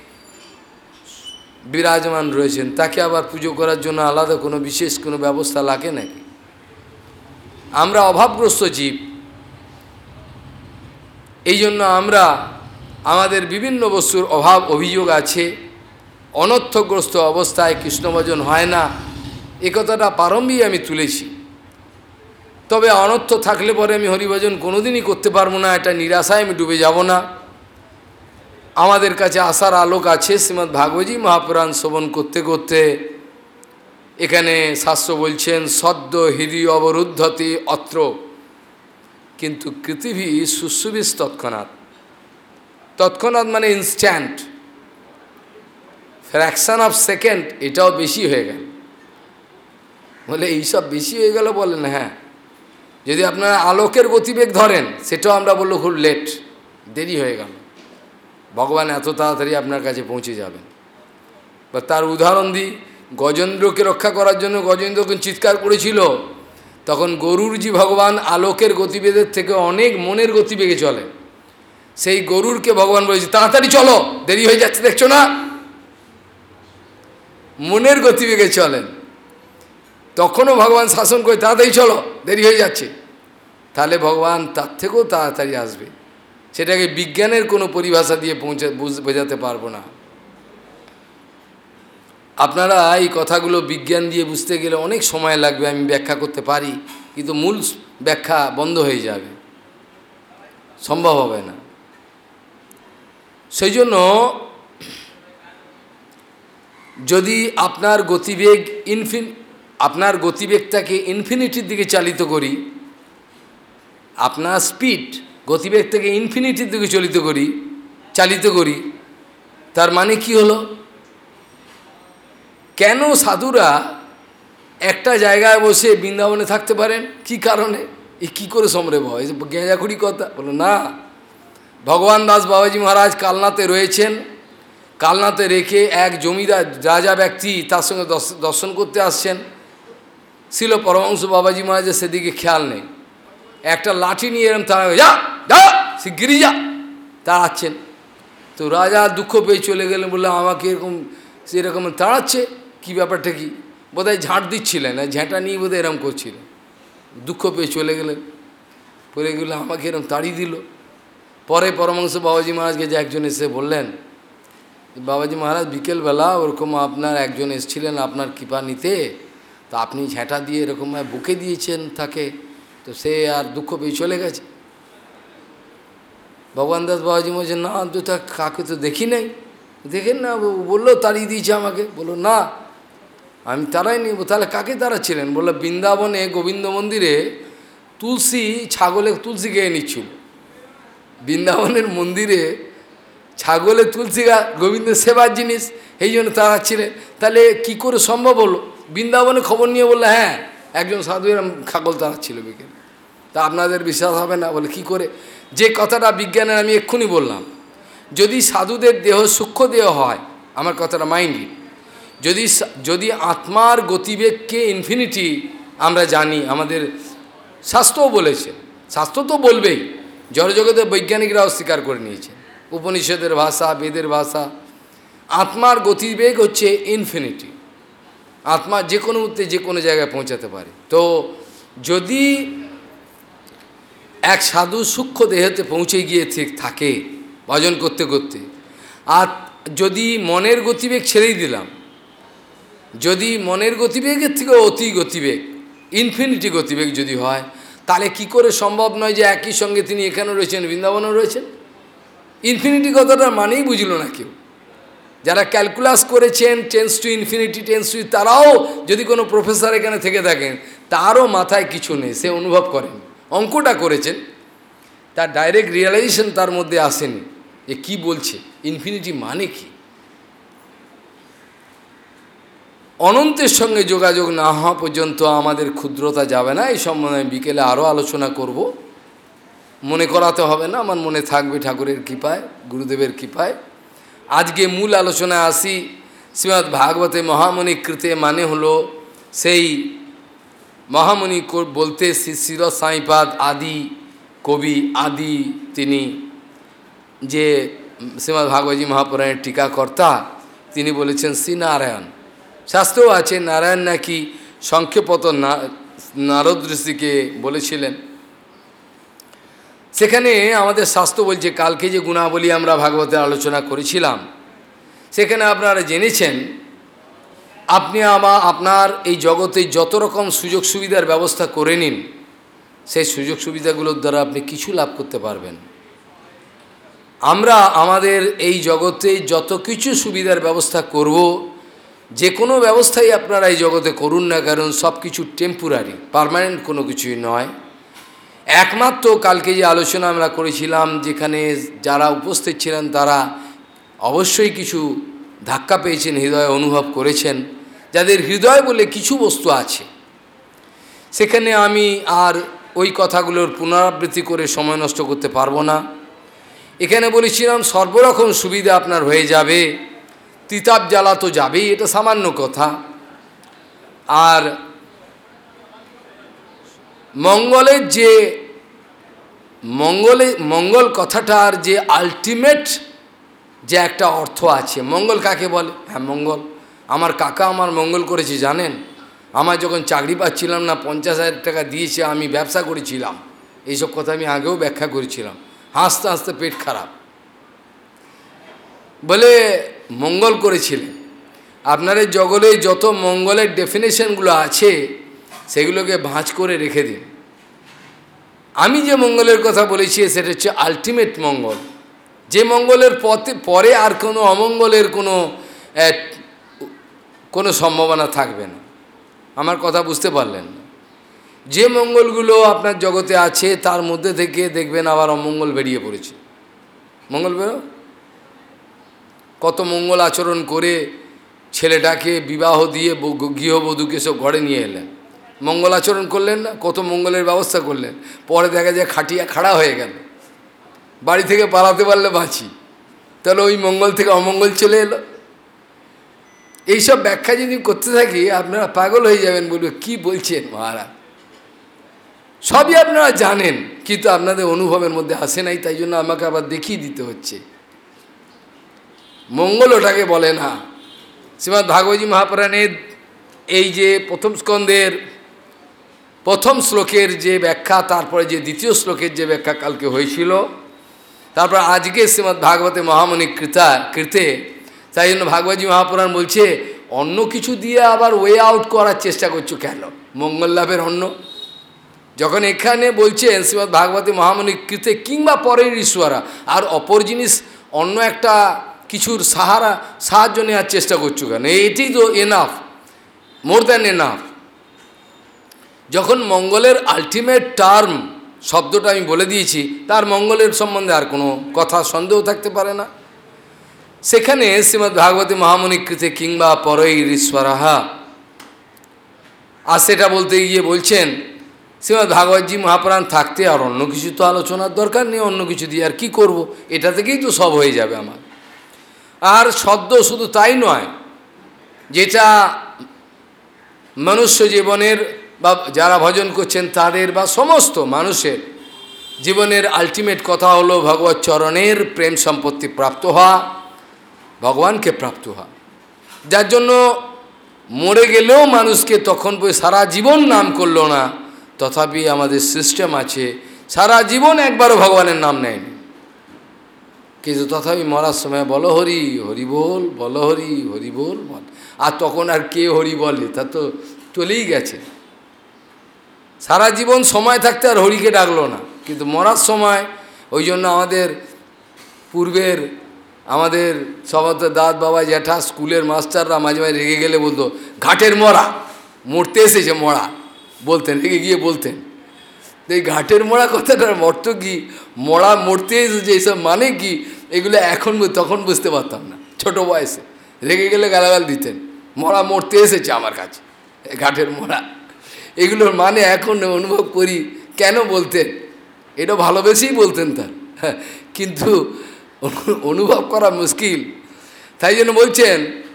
বিরাজমান রয়েছেন, তাকে আবার পুজো করার জন্য আলাদা কোনো বিশেষ কোনো ব্যবস্থা লাগে নাকি? আমরা অভাবগ্রস্ত জীব, এই জন্য আমরা আমাদের বিভিন্ন বস্তুর অভাব অভিযোগ আছে, অনর্থগ্রস্ত অবস্থায় কৃষ্ণভজন হয় না, এ কথাটা প্রারম্ভেই আমি তুলেছি। তবে অনর্থ থাকলে পরে আমি হরিভজন কোনোদিনই করতে পারবো না, এটা নিরাশায় আমি ডুবে যাব না। আমাদের কাছে আশার আলোক আছে। শ্রীমদ্ ভাগবতী মহাপুরাণ শ্রবণ করতে করতে এখানে শাস্ত্র বলছেন, সদ্য হৃদয় অবরুদ্ধতি অত্র, কিন্তু পৃথিবী সুসুবিস তৎক্ষণাৎ। তৎক্ষণাৎ মানে ইনস্ট্যান্ট, ফ্র্যাকশন অফ সেকেন্ড, এটাও বেশি হয়ে গেল। বলে এইসব বেশি হয়ে গেল? বলেন হ্যাঁ। যদি আপনারা আলোকের গতিবেগ ধরেন, সেটাও আমরা বললো খুব লেট, দেরি হয়ে গেল। ভগবান এত তাড়াতাড়ি আপনার কাছে পৌঁছে যাবেন। বা তার উদাহরণ দিই, গজেন্দ্রকে রক্ষা করার জন্য গজেন্দ্রকে চিৎকার করেছিল, তখন গরুরজি ভগবান আলোকের গতিবেগের থেকে অনেক মনের গতিবেগে চলে। সেই গরুরকে ভগবান বলেছে, তাড়াতাড়ি চলো, দেরি হয়ে যাচ্ছে, দেখছো না? মনের গতিবেগে চলেন। তখনও ভগবান শাসন করে, তাড়াতাড়ি চলো, দেরি হয়ে যাচ্ছে। তাহলে ভগবান তার থেকেও তাড়াতাড়ি আসবে। সেটাকে বিজ্ঞানের কোনো পরিভাষা দিয়ে পৌঁছে বোঝাতে পারবো না। আপনারা এই কথাগুলো বিজ্ঞান দিয়ে বুঝতে গেলে অনেক সময় লাগবে, আমি ব্যাখ্যা করতে পারি, কিন্তু মূল ব্যাখ্যা বন্ধ হয়ে যাবে, সম্ভব হবে না। সেই জন্য যদি আপনার গতিবেগ ইনফিন আপনার গতিবেগটাকে ইনফিনিটির দিকে চালিত করি, আপনার স্পিড গতিবেগ থেকে ইনফিনিটির দিকে চালিত করি চালিত করি তার মানে কি হলো? কেন সাধুরা একটা জায়গায় বসে বৃন্দাবনে থাকতে পারেন? কি কারণে? এ কী করে সম্ভব হয়? গেঁজাখুড়ি কথা বলো না। ভগবান দাস বাবাজি মহারাজ কালনাতে রয়েছেন, কালনাতে রেখে এক জমিদার রাজা ব্যক্তি তার সঙ্গে দর্শন করতে আসছেন। ছিল পরমহংস বাবাজি মহারাজের সেদিকে খেয়াল নেই, একটা লাঠি নিয়ে এরম তারা যা যা শিগগিরি যা তাড়াচ্ছেন। তো রাজা দুঃখ পেয়ে চলে গেলেন, বললে আমাকে এরকম সেরকম তাড়াচ্ছে, কী ব্যাপারটা কি? বোধহয় ঝাঁট দিচ্ছিলেন, ঝ্যাঁটা নিয়ে বোধহয় এরম করছিলেন, দুঃখ পেয়ে চলে গেলেন। পরে গেলে আমাকে এরকম তাড়িয়ে দিল। পরে পরমহংস বাবাজি মহারাজকে যে একজন এসে বললেন, বাবাজি মহারাজ বিকেলবেলা ওরকম আপনার একজন এসেছিলেন আপনার কৃপা নিতে, তো আপনি ঝ্যাঁটা দিয়ে এরকম বুকে দিয়েছেন তাকে, তো সে আর দুঃখ পেয়ে চলে গেছে। ভগবান দাস বাবাজি বলছে, না তো তা কাকে তো দেখি নাই। দেখেন না, বললো তাড়িয়ে দিয়েছে আমাকে। বললো না আমি তারাই নিব। তাহলে কাকে তাড়াচ্ছিলেন? বললো বৃন্দাবনে গোবিন্দ মন্দিরে তুলসী, ছাগলে তুলসী খেয়ে নিচ্ছিল। বৃন্দাবনের মন্দিরে ছাগলে তুলসী গা, গোবিন্দের সেবার জিনিস, এই জন্য তাড়াচ্ছিলেন। তাহলে কি করে সম্ভব হলো? বৃন্দাবনে খবর নিয়ে বললো হ্যাঁ একজন সাধু এরম ছাগল তাড়াচ্ছিল বিকেলে। তা আপনাদের বিশ্বাস হবে না? বলে কি করে? যে কথাটা বিজ্ঞানের আমি এক্ষুনি বললাম, যদি সাধুদের দেহ সূক্ষ্ম দেহ হয়, আমার কথাটা মাইন্ডি, যদি যদি আত্মার গতিবেগকে ইনফিনিটি আমরা জানি, আমাদের শাস্ত্রও বলেছে, শাস্ত্র তো বলবেই, জড়জগতের বৈজ্ঞানিকরাও স্বীকার করে নিয়েছে, উপনিষদের ভাষা, বেদের ভাষা, আত্মার গতিবেগ হচ্ছে ইনফিনিটি। আত্মা যে কোনো মুহূর্তে যে কোনো জায়গায় পৌঁছাতে পারে। তো যদি এক সাধু সূক্ষ্ম দেহতে পৌঁছে গিয়ে ঠিক থাকে ভজন করতে করতে, আর যদি মনের গতিবেগ ছেড়েই দিলাম, যদি মনের গতিবেগের থেকে অতি গতিবেগ, ইনফিনিটি গতিবেগ যদি হয়, তাহলে কি করে সম্ভব নয় যে একই সঙ্গে তিনি এখানেও রয়েছেন, বৃন্দাবনেও রয়েছেন? ইনফিনিটি কথাটা মানেই বুঝল না কেউ। যারা ক্যালকুলাস করেছেন tends to infinity, tends to, তারাও যদি কোনো প্রফেসর এখানে থেকে থাকেন, তারও মাথায় কিছু নেই, সে অনুভব করেন। অঙ্কটা করেছেন, তার ডাইরেক্ট রিয়েলাইজেশন তার মধ্যে আসেনি যে কী বলছে, ইনফিনিটি মানে কি। অনন্তের সঙ্গে যোগাযোগ না হওয়া পর্যন্ত আমাদের ক্ষুদ্রতা যাবে না। এই সম্বন্ধে আমি বিকেলে আরও আলোচনা করব, মনে করাতে হবে না, আমার মনে থাকবে ঠাকুরের কৃপায়, গুরুদেবের কৃপায়। আজকে মূল আলোচনায় আসি। শ্রীমদ্ ভাগবতে মহামণি কৃতে মানে হলো সেই মহামণি বলতে শ্রী শির সাঁইপাদ আদি কবি, আদি তিনি যে শ্রীমদ্ ভাগবতী মহাপুরাণের টিকাকর্তা, তিনি বলেছেন শ্রী নারায়ণ। শাস্ত্রেও আছে নারায়ণ নাকি সংক্ষেপত নারদ ঋষিকে বলেছিলেন। সেখানে আমাদের শাস্ত্র বলছে, কালকে যে গুণাবলী আমরা ভাগবতের আলোচনা করেছিলাম, সেখানে আপনারা জেনেছেন, আপনি আমা আপনার এই জগতে যত রকম সুযোগ সুবিধার ব্যবস্থা করে নিন, সেই সুযোগ সুবিধাগুলোর দ্বারা আপনি কিছু লাভ করতে পারবেন। আমরা আমাদের এই জগতে যত কিছু সুবিধার ব্যবস্থা করব, যে কোনো ব্যবস্থাই আপনারা এই জগতে করুন না, কারণ সব কিছু টেম্পোরারি, পার্মানেন্ট কোনো কিছুই নয়। একমাত্র কালকে যে আলোচনা আমরা করেছিলাম, যেখানে যারা উপস্থিত ছিলেন তারা অবশ্যই কিছু ধাক্কা পেয়েছেন, হৃদয়ে অনুভব করেছেন, যাদের হৃদয় বলে কিছু বস্তু আছে। সেখানে আমি আর ওই কথাগুলোর পুনরাবৃত্তি করে সময় নষ্ট করতে পারবো না। এখানে বলেছিলাম সর্বরকম সুবিধা আপনার হয়ে যাবে, তিতাব জ্বালা তো যাবেই, এটা সামান্য কথা। আর মঙ্গলের যে মঙ্গলে মঙ্গল কথাটার যে আলটিমেট যে একটা অর্থ আছে, মঙ্গল কাকে বলে? হ্যাঁ মঙ্গল, আমার কাকা আমার মঙ্গল করেছে জানেন। আমার যখন চাকরি পাচ্ছিলাম না, পঞ্চাশ হাজার টাকা দিয়েছে, আমি ব্যবসা করেছিলাম, এইসব কথা আমি আগেও ব্যাখ্যা করেছিলাম। হাসতে হাসতে পেট খারাপ, বলে মঙ্গল করেছিলেন। আপনাদের জগতে যত মঙ্গলের ডেফিনেশনগুলো আছে, সেগুলোকে ভাঁজ করে রেখে দিন। আমি যে মঙ্গলের কথা বলেছি সেটা হচ্ছে আলটিমেট মঙ্গল, যে মঙ্গলের পথে পরে আর কোনো অমঙ্গলের কোনো কোনো সম্ভাবনা থাকবে না। আমার কথা বুঝতে পারলেন না? যে মঙ্গলগুলো আপনার জগতে আছে, তার মধ্যে থেকে দেখবেন আবার অমঙ্গল বেরিয়ে পড়েছে। মঙ্গল বেরো, কত মঙ্গল আচরণ করে ছেলেটাকে বিবাহ দিয়ে গৃহবধূকে সব ঘরে নিয়ে এলেন, মঙ্গল আচরণ করলেন না, কত মঙ্গলের ব্যবস্থা করলেন, পরে দেখা যায় খাটিয়া খাড়া হয়ে গেল। বাড়ি থেকে পালাতে পারলে বাঁচি, তাহলে ওই মঙ্গল থেকে অমঙ্গল চলে এলো। এইসব ব্যাখ্যা যদি করতে থাকি আপনারা পাগল হয়ে যাবেন, বলবে কি বলছেন মহারাজ। সবই আপনারা জানেন, কিন্তু আপনাদের অনুভবের মধ্যে আসে নাই, তাই জন্য আমাকে আবার দেখিয়ে দিতে হচ্ছে। মঙ্গল ওটাকে বলে না। শ্রীমদ্ ভাগবতী মহাপুরাণের এই যে প্রথম স্কন্ধের প্রথম শ্লোকের যে ব্যাখ্যা, তারপরে যে দ্বিতীয় শ্লোকের যে ব্যাখ্যা কালকে হয়েছিল, তারপর আজকে শ্রীমদ্ ভাগবতে মহামণি কৃতা কৃতে, তাই জন্য ভাগবতী মহাপুরাণ বলছে অন্য কিছু দিয়ে আবার ওয়ে আউট করার চেষ্টা করছো কেন? মঙ্গল লাভের অন্য যখন এখানে বলছেন শ্রীমদ্ ভাগবতী মহামুনি কৃতে কিংবা পরের ঈশ্বরা, আর অপর জিনিস অন্য একটা কিছুর সাহারা সাহায্য নেওয়ার চেষ্টা করছো কেন? এটি তো এনাফ, মোর দ্যান এনাফ। যখন মঙ্গলের আলটিমেট টার্ম শব্দটা আমি বলে দিয়েছি, তার মঙ্গলের সম্বন্ধে আর কোনো কথা সন্দেহ থাকতে পারে না। সেখানে শ্রীমদ্ ভাগবতী মহামুনি কৃতে কিংবা পরৈ ঈশ্বরাহা, আর সেটা বলতে গিয়ে বলছেন শ্রীমদ্ ভাগবতজি মহাপ্রাণ থাকতে আর অন্য কিছু তো আলোচনার দরকার নেই, অন্য কিছু দিয়ে আর কি করব, এটা থেকেই তো সব হয়ে যাবে আমার। আর সদ্য শুধু তাই নয়, যেটা মনুষ্য জীবনের বা যারা ভজন করছেন তাদের বা সমস্ত মানুষের জীবনের আলটিমেট কথা হলো ভগবত চরণের প্রেম সম্পত্তি প্রাপ্ত হওয়া, ভগবানকে প্রাপ্ত হওয়া। যার জন্য মরে গেলেও মানুষকে তখন সারা জীবন নাম করলো না, তথাপি আমাদের সিস্টেম আছে সারা জীবন একবারও ভগবানের নাম নেয়নি, কিন্তু তথাপি মরার সময় বলো হরি হরি বল, বলো হরি হরি বল বল। আর তখন আর কে হরি বলে, তা তো চলেই গেছে। সারা জীবন সময় থাকতে আর হরিকে ডাকলো না, কিন্তু মরার সময় ওই জন্য আমাদের পূর্বের আমাদের সমস্ত দাদ বাবা জ্যাঠা স্কুলের মাস্টাররা মাঝে মাঝে রেগে গেলে বলতো ঘাটের মরা, মরতে এসেছে মরা বলতেন, রেগে গিয়ে বলতেন। তো এই ঘাটের মরা কথাটার অর্থ কি, মরা মরতে এসেছে এইসব মানে কি, এগুলো এখন তখন বুঝতে পারতাম না, ছোট বয়সে রেগে গেলে গালাগাল দিতেন, মরা মরতে এসেছে আমার কাছে, ঘাটের মরা, এগুলোর মানে এখন অনুভব করি কেন বলতেন, এটা ভালোবেসেই বলতেন তার, কিন্তু অনুভব করা মুশকিল। তাই জন্য বলছেন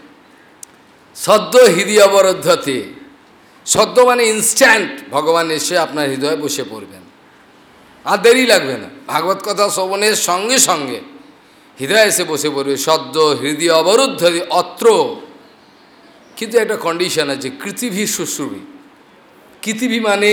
সদ্য হৃদয় অবরোধতে, সদ্য মানে ইনস্ট্যান্ট ভগবান এসে আপনার হৃদয়ে বসে পড়বেন, আর দেরি লাগবে না, ভাগবত কথা শ্রবণের সঙ্গে সঙ্গে হৃদয়ে এসে বসে পড়বে, সদ্য হৃদয় অবরুদ্ধ অত্র। কিন্তু একটা কন্ডিশন আছে, কৃতিভি শুশ্রুবি। কৃতিভি মানে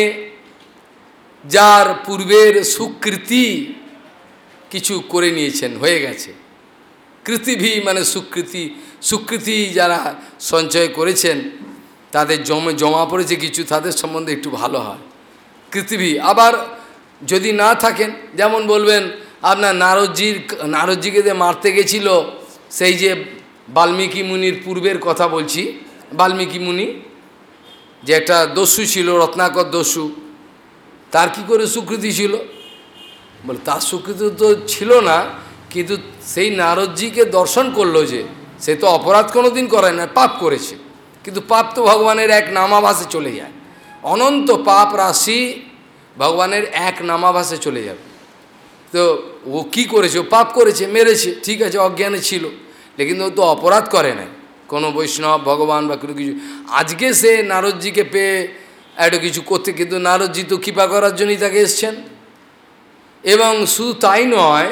যার পূর্বের সুকৃতি কিছু করে নিয়েছেন, হয়ে গেছে। কৃতিভি মানে সুকৃতি, সুকৃতি যারা সঞ্চয় করেছেন, তাদের জমে জমা পড়েছে কিছু, তাদের সম্বন্ধে একটু ভালো হয় কৃতিভি। আবার যদি না থাকেন, যেমন বলবেন আপনার নারদজির নারদজিকে যে মারতে গেছিল, সেই যে বাল্মীকি মুনির পূর্বের কথা বলছি, বাল্মীকি মুনি যে একটা দস্যু ছিল, রত্নাকর দস্যু, তার কি করে সুকৃতি ছিল? বলে তার সুকৃতি তো ছিল না, কিন্তু সেই নারদজিকে দর্শন করলো যে, সে তো অপরাধ কোনো দিন করে না, পাপ করেছে, কিন্তু পাপ তো ভগবানের এক নামাভাসে চলে যায়, অনন্ত পাপ রাশি ভগবানের এক নামাভাসে চলে যাবে। তো ও কী করেছে? ও পাপ করেছে, মেরেছে, ঠিক আছে, অজ্ঞানে ছিল, লেকিন ও তো অপরাধ করে নাই কোনো বৈষ্ণব ভগবান বা কোনো কিছু। আজকে সে নারদজিকে পেয়ে একটা কিছু করতে, কিন্তু নারদজি তো কৃপা করার জন্যই তাকে এসছেন। এবং শুধু তাই নয়,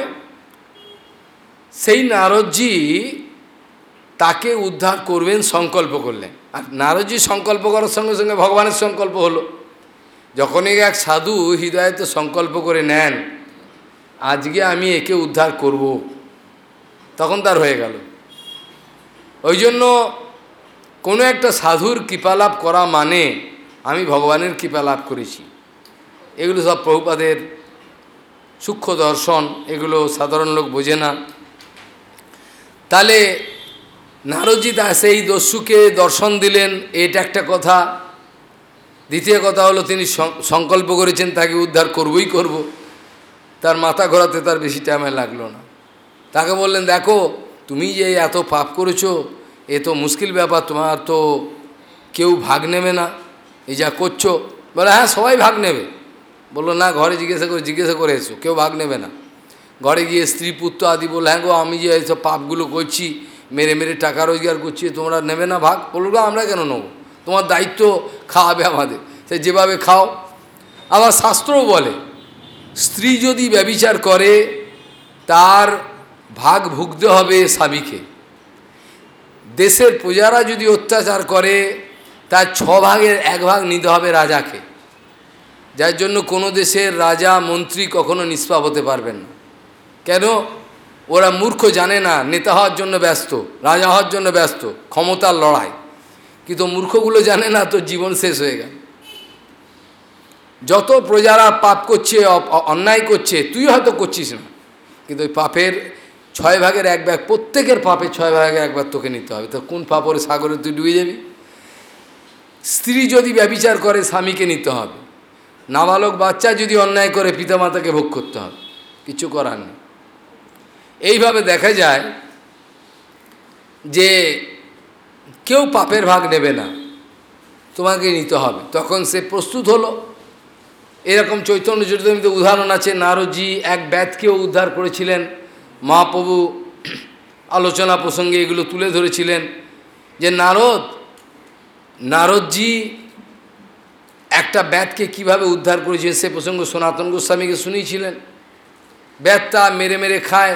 সেই নারদজি তাকে উদ্ধার করবেন সংকল্প করলেন, আর নারদজি সংকল্প করার সঙ্গে সঙ্গে ভগবানের সংকল্প হলো। যখনই এক সাধু হৃদয়তে সংকল্প করে নেন আজকে আমি একে উদ্ধার করব, তখন তার হয়ে গেল। ওই জন্য কোনো একটা সাধুর কৃপালাভ করা মানে আমি ভগবানের কৃপালাভ করেছি, এগুলো সব প্রভুপাদের সূক্ষ্ম দর্শন, এগুলো সাধারণ লোক বোঝে না। তাহলে নারদজি সেই দস্যুকে দর্শন দিলেন, এটা একটা কথা। দ্বিতীয় কথা হলো তিনি সংকল্প করেছেন তাকে উদ্ধার করবই করব। তার মাথা ঘোরাতে তার বেশি টাইমে লাগলো না। তাকে বললেন, দেখো তুমি যে এত পাপ করেছো, এ তো মুশকিল ব্যাপার, তোমার তো কেউ ভাগ নেবে না এই যা করছো। বলে হ্যাঁ সবাই ভাগ নেবে। বললো না, ঘরে জিজ্ঞাসা করে জিজ্ঞাসা করে এসো, কেউ ভাগ নেবে না। ঘরে গিয়ে স্ত্রী পুত্র আদি বললো, হ্যাঁ গো আমি যে এইসব পাপগুলো করছি, মেরে মেরে টাকা রোজগার করছি, তোমরা নেবে না ভাগ? বললো আমরা কেন নেবো, তোমার দায়িত্ব খাওয়াবে আমাদের, সে যেভাবে খাও। আবার শাস্ত্রও বলে স্ত্রী যদি ব্যভিচার করে তার ভাগ ভুগতে হবে স্বামীকে। দেশের প্রজারা যদি অত্যাচার করে তার ছ ভাগের এক ভাগ নিতে হবে রাজাকে। যার জন্য কোনো দেশের রাজা মন্ত্রী কখনো নিষ্পাপ হতে পারবেন না। কেন? ওরা মূর্খ, জানে না, নেতা হওয়ার জন্য ব্যস্ত, রাজা হওয়ার জন্য ব্যস্ত, ক্ষমতার লড়াই। কিন্তু মূর্খগুলো জানে না, তো জীবন শেষ হয়ে গেল। যত প্রজারা পাপ করছে, অন্যায় করছে, তুই হয়তো করছিস না, কিন্তু ওই পাপের ছয় ভাগের এক ভাগ, প্রত্যেকের পাপের ছয় ভাগের একবার তোকে নিতে হবে। তো কোন পাপ ওর সাগরে তুই ডুবে যাবি? স্ত্রী যদি ব্যভিচার করে স্বামীকে নিতে হবে, নাবালক বাচ্চা যদি অন্যায় করে পিতামাতাকে ভোগ করতে হবে, কিছু করার নেই। এইভাবে দেখা যায় যে কেউ পাপের ভাগ নেবে না, তোমাকে নিতে হবে। তখন সে প্রস্তুত হলো। এরকম চৈতন্য চরিতামৃতে উদাহরণ আছে। নারদজি এক ব্যাধকেও উদ্ধার করেছিলেন। মহাপ্রভু আলোচনা প্রসঙ্গে এগুলো তুলে ধরেছিলেন যে নারদ নারদজি একটা ব্যাধকে কিভাবে উদ্ধার করেছিলেন, সে প্রসঙ্গ সনাতন গোস্বামীকে শুনিয়েছিলেন। ব্যাধটা মেরে মেরে খায়।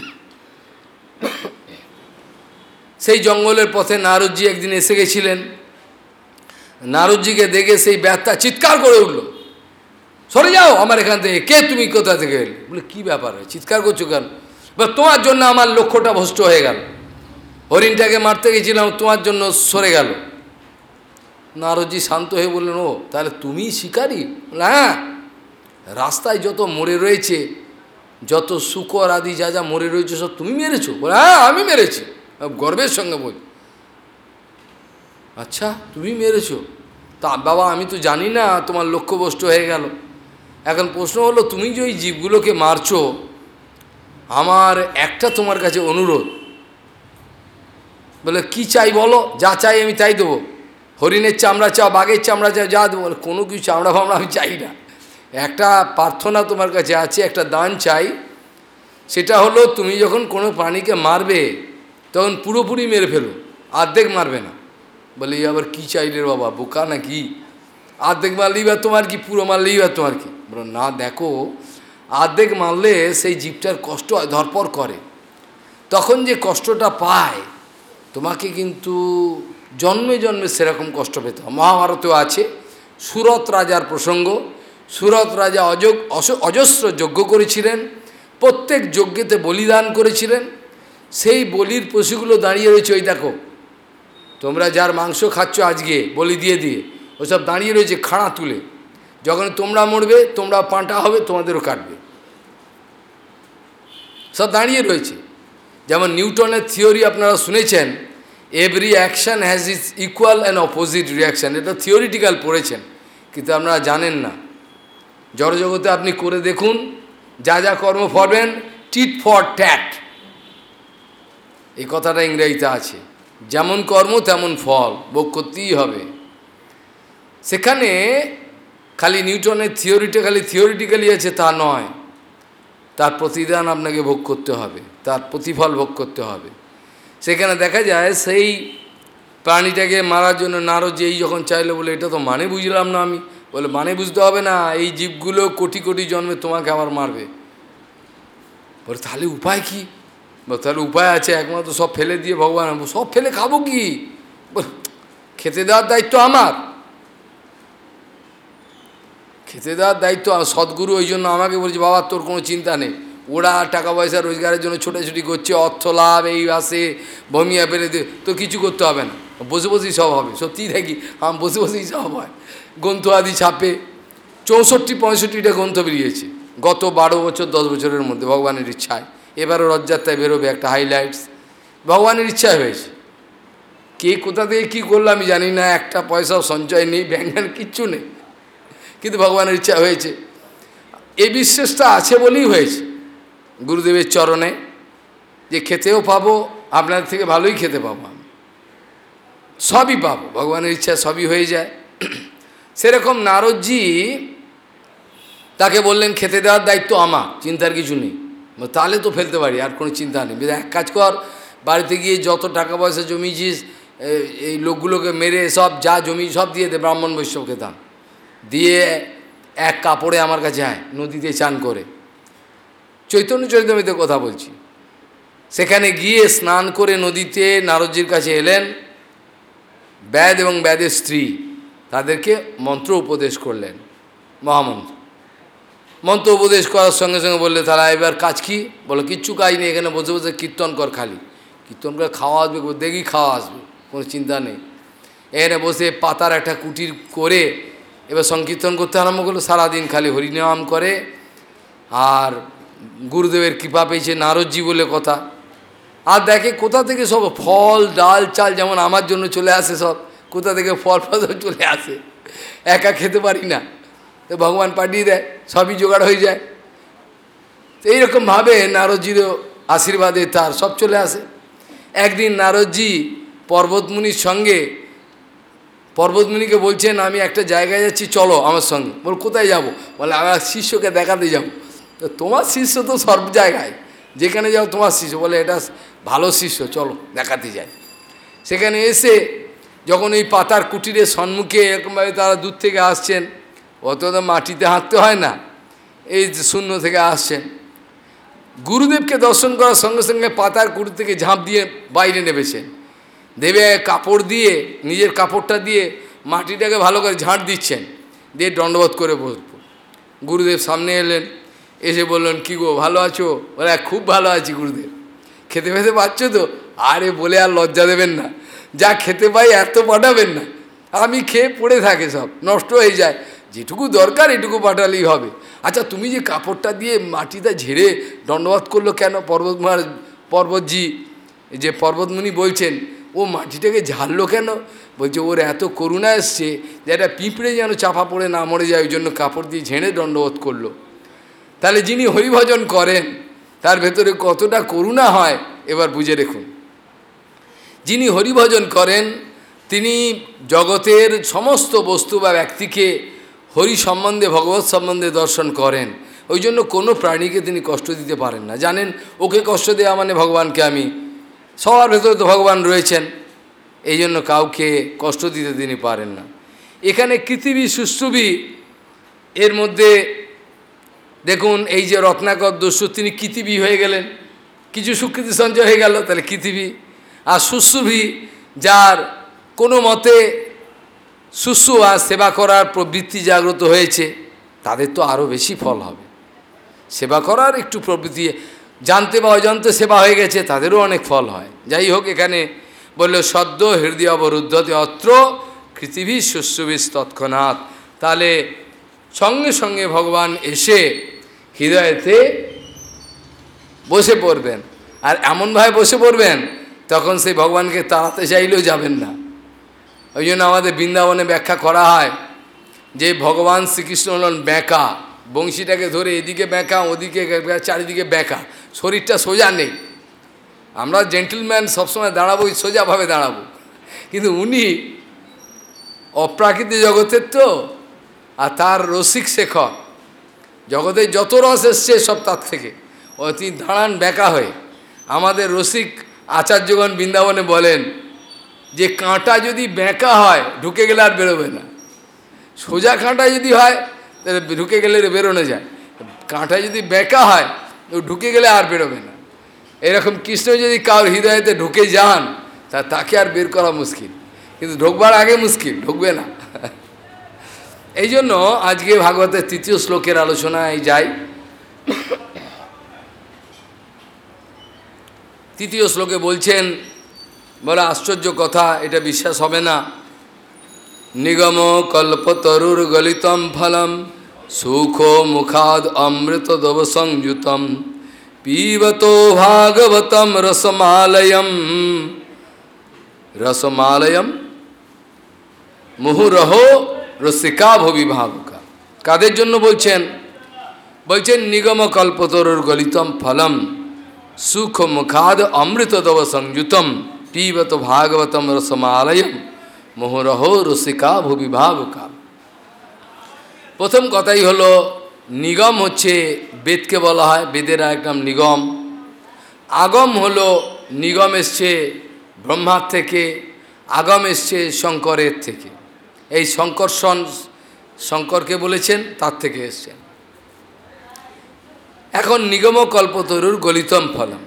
সেই জঙ্গলের পথে নারদজি একদিন এসে গেছিলেন। নারদজিকে দেখে সেই ব্যাধটা চিৎকার করে উঠল, সরে যাও আমার এখান থেকে, কে তুমি, কোথা থেকে এলে? বলে কী ব্যাপার, চিৎকার করছো কেন? বলে তোমার জন্য আমার লক্ষ্যটা ভ্রষ্ট হয়ে গেল, হরিণটাকে মারতে গেছিলাম, তোমার জন্য সরে গেল। নারদজি শান্ত হয়ে বললেন, ও তাহলে তুমি শিকারী? বলে হ্যাঁ, রাস্তায় যত মরে রয়েছে, যত শুকর আদি যা যা মরে রয়েছে সব তুমি মেরেছো? বলে হ্যাঁ আমি মেরেছি, গর্বের সঙ্গে বলি। আচ্ছা তুমি মেরেছো? তা বাবা আমি তো জানি না, তোমার লক্ষ্যভ্রষ্ট হয়ে গেল। এখন প্রশ্ন হলো, তুমি যে ওই জীবগুলোকে মারছো, আমার একটা তোমার কাছে অনুরোধ। বলে কি চাই বলো, যা চাই আমি তাই দেবো। হরিণের চামড়া চাও, বাঘের চামড়া চাও, যা দেবো। বলে কোনো কিছু চামড়া ফামড়া আমি চাই না, একটা প্রার্থনা তোমার কাছে আছে, একটা দান চাই। সেটা হলো তুমি যখন কোনো প্রাণীকে মারবে তখন পুরোপুরি মেরে ফেলো, অর্ধেক মারবে না। বলে এই আবার কী চাইলে বাবা, বোকা না কি? অর্ধেক মারলেই বা তোমার কি, পুরো মারলেই বা তোমার কি? বলো না, দেখো অর্ধেক মারলে সেই জীবটার কষ্ট হয়, ধরপর করে, তখন যে কষ্টটা পায় তোমাকে কিন্তু জন্মে জন্মে সেরকম কষ্ট পেতে হয়। মহাভারতেও আছে সুরত রাজার প্রসঙ্গ। সুরত রাজা অযোগ অজস্র যজ্ঞ করেছিলেন, প্রত্যেক যজ্ঞেতে বলিদান করেছিলেন। সেই বলির পশুগুলো দাঁড়িয়ে রয়েছে, ওই দেখো তোমরা যার মাংস খাচ্ছ আজকে বলি দিয়ে দিয়ে, ওসব দাঁড়িয়ে রয়েছে খাড়া তুলে। যখন তোমরা মরবে, তোমরা পাঁটা হবে, তোমাদেরও কাটবে, সব দাঁড়িয়ে রয়েছে। যেমন নিউটনের থিওরি আপনারা শুনেছেন, every action has is equal and opposite reaction. এটা থিওরিটিক্যাল পড়েছেন, কিন্তু আপনারা জানেন না। জড়জগতে আপনি করে দেখুন, যা যা কর্ম করবেন, টিট ফর ট্যাট, এই কথাটা ইংরেজিতে আছে। যেমন কর্ম তেমন ফল, ভোগ করতেই হবে। সেখানে খালি নিউটনের থিওরিটা খালি থিওরিটিক্যালি আছে তা নয়, তার প্রতিদান আপনাকে ভোগ করতে হবে, তার প্রতিফল ভোগ করতে হবে। সেখানে দেখা যায় সেই প্রাণীটাকে মারার জন্য নারদ এই যখন চাইলো, বলে এটা তো মানে বুঝলাম না আমি। বলে মানে বুঝতে হবে না, এই জীবগুলো কোটি কোটি জন্মে তোমাকে আবার মারবে। বলে তাহলে উপায় কী? বলে তাহলে উপায় আছে, একমাত্র সব ফেলে দিয়ে ভগবান, সব ফেলে খাবো কি? বলে খেতে দেওয়ার দায়িত্ব আমার, খেতে দেওয়ার দায়িত্ব সদ্গুরু। ওই জন্য আমাকে বলছে, বাবা তোর কোনো চিন্তা নেই, ওরা টাকা পয়সা রোজগারের জন্য ছোটাছুটি করছে, অর্থ লাভ এই আসে, বমিয়া পেলে দে, তো কিছু করতে হবে না, বসে বসেই সব হবে। সত্যিই দেখি আমি বসে বসেই সব হয়। গ্রন্থ আদি ছাপে, চৌষট্টি পঁয়ষট্টিটা গ্রন্থ বেরিয়েছে গত বারো বছর দশ বছরের মধ্যে, ভগবানের ইচ্ছায়। এবারও রথযাত্রায় বেরোবে একটা হাইলাইটস, ভগবানের ইচ্ছায় হয়েছে। কে কোথা থেকে কী করলো আমি জানি না, একটা পয়সাও সঞ্চয় নেই, ব্যাংকের কিচ্ছু নেই, কিন্তু ভগবানের ইচ্ছা হয়েছে। এই বিশ্বাসটা আছে বলেই হয়েছে গুরুদেবের চরণে, যে খেতেও পাবো, আপনাদের থেকে ভালোই খেতে পাবো, আমি সবই পাবো, ভগবানের ইচ্ছা সবই হয়ে যায়। সেরকম নারদজি তাকে বললেন খেতে দেওয়ার দায়িত্ব আমার, চিন্তার কিছু নেই। তাহলে তো ফেলতে পারি, আর কোনো চিন্তা নেই। এক কাজ কর, বাড়িতে গিয়ে যত টাকা পয়সা জমিয়েছিস এই লোকগুলোকে মেরে সব যা জমি সব দিয়ে দে, ব্রাহ্মণ বৈষ্ণবকে দান দিয়ে এক কাপড়ে আমার কাছে আয়, নদীতে চান করে। চৈতন্য চরিতামৃতে কথা বলছি। সেখানে গিয়ে স্নান করে নদীতে নারদজির কাছে এলেন ব্যাদ এবং ব্যাদের স্ত্রী, তাদেরকে মন্ত্র উপদেশ করলেন, মহামন্ত্র। মন্ত্র উপদেশ করার সঙ্গে সঙ্গে বললে, তারা এবার কাজ কি? বলো কিচ্ছু কাজ নেই, এখানে বসে বসে কীর্তন কর, খালি কীর্তন করে খাওয়া আসবে, দেখি খাওয়া আসবে, কোনো চিন্তা নেই। এখানে বসে পাতার একটা কুটির করে এবার সংকীর্তন করতে আরম্ভ করলো, সারাদিন খালি হরিনাম করে। আর গুরুদেবের কৃপা পেয়েছে, নারদজি বলে কথা। আর দেখে কোথা থেকে সব ফল ডাল চাল যেমন আমার জন্য চলে আসে, সব কোথা থেকে ফল ফল চলে আসে, একা খেতে পারি না, তো ভগবান পাঠিয়ে দেয়, সবই জোগাড় হয়ে যায়। তো এইরকমভাবে নারদজিরও আশীর্বাদে তার সব চলে আসে। একদিন নারদজি পর্বতমুনির সঙ্গে, পর্বতমুনিকে বলছেন আমি একটা জায়গায় যাচ্ছি, চলো আমার সঙ্গে। বল কোথায় যাব? বলে আমার শিষ্যকে দেখাতে যাব। তো তোমার শিষ্য তো সব জায়গায়, যেখানে যাও তোমার শিষ্য। বলে এটা ভালো শিষ্য, চলো দেখাতে যাই। সেখানে এসে যখন এই পাতার কুটিরের সম্মুখে এরকমভাবে তারা দূর থেকে আসছেন, অত তো মাটিতে হাঁটতে হয় না, এই শূন্য থেকে আসছেন, গুরুদেবকে দর্শন করার সঙ্গে সঙ্গে পাতার কুটির থেকে ঝাঁপ দিয়ে বাইরে নেমেছেন। দেবে কাপড় দিয়ে, নিজের কাপড়টা দিয়ে মাটিটাকে ভালো করে ঝাঁট দিচ্ছেন, দিয়ে দণ্ডবোধ করে বসব। গুরুদেব সামনে এলেন, এসে বললেন কী গো ভালো আছো? বলে খুব ভালো আছি গুরুদেব। খেতে ফেতে পাচ্ছ তো? আরে বলে আর লজ্জা দেবেন না, যা খেতে পাই এত পাঠাবেন না, আমি খেয়ে পড়ে থাকে, সব নষ্ট হয়ে যায়, যেটুকু দরকার এটুকু পাঠালেই হবে। আচ্ছা তুমি যে কাপড়টা দিয়ে মাটিটা ঝেড়ে দণ্ডবোধ করলো কেন? পর্বত মহারাজ, পর্বতজি যে পর্বতমুনি বলছেন, ও মাটিটাকে ঝাড়লো কেন? বলছে ওর এত করুণা এসছে যে একটা পিঁপড়ে যেন চাপা পড়ে না মরে যায়, ওই জন্য কাপড় দিয়ে ঝেড়ে দণ্ডবোধ করলো। তাহলে যিনি হরিভজন করেন তার ভেতরে কতটা করুণা হয় এবার বুঝে দেখুন। যিনি হরিভজন করেন তিনি জগতের সমস্ত বস্তু বা ব্যক্তিকে হরি সম্বন্ধে, ভগবৎ সম্বন্ধে দর্শন করেন। ওই জন্য কোনো প্রাণীকে তিনি কষ্ট দিতে পারেন না। জানেন ওকে কষ্ট দেওয়া মানে ভগবানকে আমি, সবার ভেতরে তো ভগবান রয়েছেন, এই জন্য কাউকে কষ্ট দিতে তিনি পারেন না। এখানে পৃথিবী সুশ্রুবি এর মধ্যে দেখুন, এই যে রত্নাকর দস্যু তিনি কৃতিবি হয়ে গেলেন, কিছু স্বীকৃতি সঞ্চয় হয়ে গেল, তাহলে কৃতিবি। আর শুশ্রুভি যার কোনো মতে শুশ্রু আর সেবা করার প্রবৃত্তি জাগ্রত হয়েছে, তাদের তো আরও বেশি ফল হবে। সেবা করার একটু প্রবৃত্তি জানতে বা অজান্তে সেবা হয়ে গেছে, তাদেরও অনেক ফল হয়। যাই হোক, এখানে বললো সদ্য হৃদয় অবরুদ্ধতে অত্র পৃথিবী শুশ্রুবিস তৎক্ষণাৎ। তাহলে সঙ্গে সঙ্গে ভগবান এসে হৃদয়েতে বসে পড়বেন, আর এমনভাবে বসে পড়বেন তখন সেই ভগবানকে তাড়াতে চাইলেও যাবেন না। ওই জন্য আমাদের বৃন্দাবনে ব্যাখ্যা করা হয় যে ভগবান শ্রীকৃষ্ণ হলেন ব্যাঁকা, বংশীটাকে ধরে এদিকে ব্যাঁকা, ওদিকে চারিদিকে ব্যাঁকা, শরীরটা সোজা নেই। আমরা জেন্টলম্যান সবসময় দাঁড়াবো, সোজাভাবে দাঁড়াবো, কিন্তু উনি অপ্রাকৃতিক জগতের তো, আর তার রসিক শেখর, জগতের যত রস এসছে সব তার থেকে, ও তিনি দাঁড়ান ব্যাঁকা হয়ে। আমাদের রসিক আচার্যগণ বৃন্দাবনে বলেন যে কাঁটা যদি ব্যাঁকা হয় ঢুকে গেলে আর বেরোবে না, সোজা কাঁটা যদি হয় তাহলে ঢুকে গেলে বেরোনো যায়, কাঁটা যদি ব্যাঁকা হয় তো ঢুকে গেলে আর বেরোবে না। এরকম কৃষ্ণ যদি কারোর হৃদয়েতে ঢুকে যান তা তাকে আর বের করা মুশকিল, কিন্তু ঢুকবার আগে মুশকিল, ঢুকবে না। এই জন্য আজকে ভাগবতের তৃতীয় শ্লোকের আলোচনায় যাই। তৃতীয় শ্লোকে বলছেন, বলে আশ্চর্য কথা, এটা বিশ্বাস হবে না। নিগম কল্পতরুর গলিতম ফলম সুখ মুখাদ অমৃত দব সংযুতম পিবতো ভাগবতম রসমালয়ম রসমালয়ম মুহুরহ রসিকা ভবি ভাবুকা। কাদের জন্য বলছেন? বলছেন নিগম কল্পতরুর গলিতম ফলম সুখ মুখাদ অমৃত দব সংযুতম পিবত ভাগবতম রসমালয়ম মোহরহ রসিকা ভুবি ভাবুকা। প্রথম কথাই হলো নিগম হচ্ছে বেদকে বলা হয়, বেদের একদম নিগম। আগম হলো নিগম এসছে ব্রহ্মার থেকে, আগম এসছে শঙ্করের থেকে। এই শঙ্কর্ষণ শঙ্করকে বলেছেন, তার থেকে এসছেন। এখন নিগম কল্পতরুর গলিতম ফলম,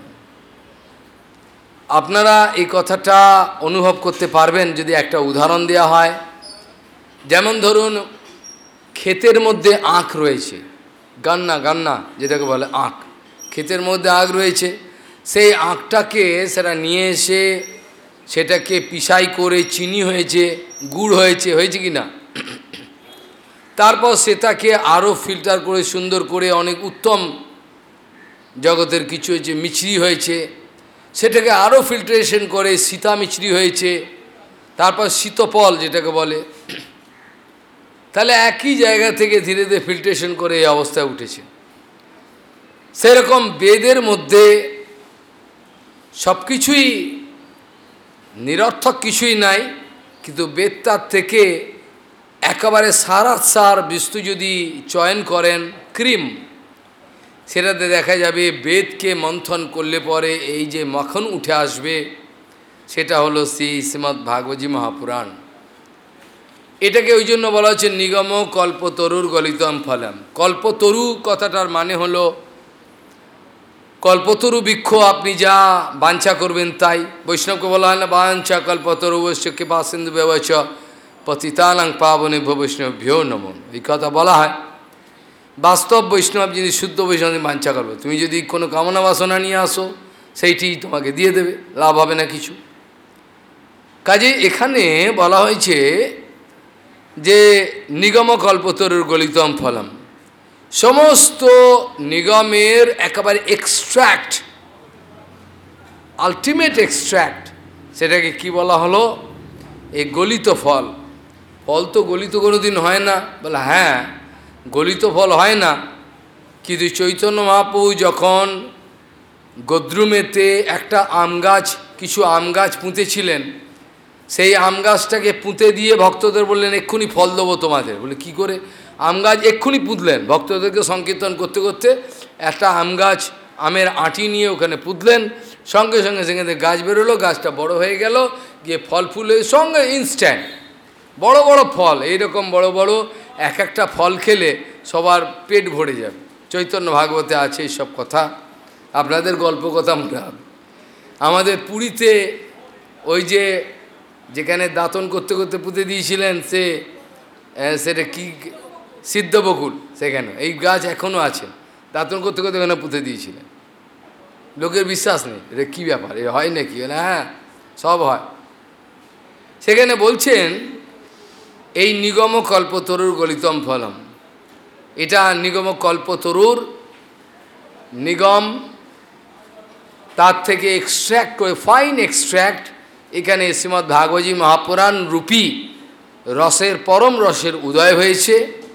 আপনারা এই কথাটা অনুভব করতে পারবেন যদি একটা উদাহরণ দেওয়া হয়। যেমন ধরুন ক্ষেতের মধ্যে আখ রয়েছে, গান্না গান্না যেটাকে বলে আখ, ক্ষেতের মধ্যে আখ রয়েছে, সেই আখটাকে সেটা নিয়ে এসে সেটাকে পিসাই করে চিনি হয়েছে, গুড় হয়েছে, হয়েছে কি না? তারপর সেটাকে আরও ফিল্টার করে সুন্দর করে অনেক উত্তম জগতের কিছু হয়েছে, মিছরি হয়েছে, সেটাকে আরও ফিল্ট্রেশন করে সীতা মিছরি হয়েছে, তারপর শীতপল যেটাকে বলে। তাহলে একই জায়গা থেকে ধীরে ধীরে ফিল্ট্রেশন করে এই অবস্থায় উঠেছে। সেরকম বেদের মধ্যে সব কিছুই নিরর্থক কিছুই নাই, কিন্তু বেদটার থেকে একেবারে সারাসার বস্তু যদি চয়ন করেন ক্রিম, সেটাতে দেখা যাবে বেদকে মন্থন করলে পরে এই যে মাখন উঠে আসবে, সেটা হলো শ্রী শ্রীমদ্ ভাগবতী মহাপুরাণ। এটাকে ওই জন্য বলা হচ্ছে নিগম কল্পতরুর গলিতম ফলম। কল্পতরু কথাটার মানে হলো কল্পতরু বৃক্ষ, আপনি যা বাঞ্ছা করবেন তাই। বৈষ্ণবকে বলা হয় না বাঞ্ছা কল্পতরু বৈশ্যকে বা সিন্ধু ব্যবচ পতিতানাং পাবনে বৈষ্ণভ্যো নমঃ, এই কথা বলা হয়। বাস্তব বৈষ্ণব যিনি শুদ্ধ বৈষ্ণব বাঞ্ছা করবে, তুমি যদি কোনো কামনা বাসনা নিয়ে আসো সেইটি তোমাকে দিয়ে দেবে, লাভ হবে না কিছু। কাজে এখানে বলা হয়েছে যে নিগম কল্পতরুর গলিতম ফলম, সমস্ত নিগমের একেবারে এক্সট্র্যাক্ট, আলটিমেট এক্সট্র্যাক্ট, সেটাকে কি বলা হলো? এই গলিত ফল। ফল তো গলিত কোনো দিন হয় না, বলে হ্যাঁ গলিত ফল হয় না, কিন্তু চৈতন্য মহাপ্রভু যখন গদ্রুমেতে একটা আম গাছ, কিছু আম গাছ পুঁতেছিলেন, সেই আম গাছটাকে পুঁতে দিয়ে ভক্তদের বললেন এক্ষুনি ফল দেবো তোমাদের। বলে কি করে? আম গাছ এক্ষুনি পুঁতলেন, ভক্তদেরকে সংকীর্তন করতে করতে একটা আম গাছ, আমের আঁটি নিয়ে ওখানে পুঁতলেন, সঙ্গে সঙ্গে সেখানে গাছ বেরোলো, গাছটা বড় হয়ে গেল, গিয়ে ফল ফুলের সঙ্গে ইনস্ট্যান্ট বড় বড় ফল। এইরকম বড় বড় এক একটা ফল খেলে সবার পেট ভরে যাবে। চৈতন্য ভাগবতে আছে এইসব কথা, আপনাদের গল্প কথা মনে হবে। আমাদের পুরীতে ওই যে যেখানে দাঁতন করতে করতে পুঁতে দিয়েছিলেন, সে সেটা কি সিদ্ধবকুল, সেখানে এই গাছ এখনও আছে, দাঁতন করতে করতে ওখানে পুঁতে দিয়েছিলেন। লোকের বিশ্বাস নেই, এটা কী ব্যাপার, এ হয় নাকি? হ্যাঁ সব হয়। সেখানে বলছেন এই নিগম কল্পতরুর গলিতম ফলম, এটা নিগম কল্পতরুর নিগম, তার থেকে এক্সট্র্যাক্ট করে ফাইন এক্সট্র্যাক্ট এখানে শ্রীমদ্ ভাগবতী মহাপুরাণ রূপী রসের, পরম রসের উদয় হয়েছে।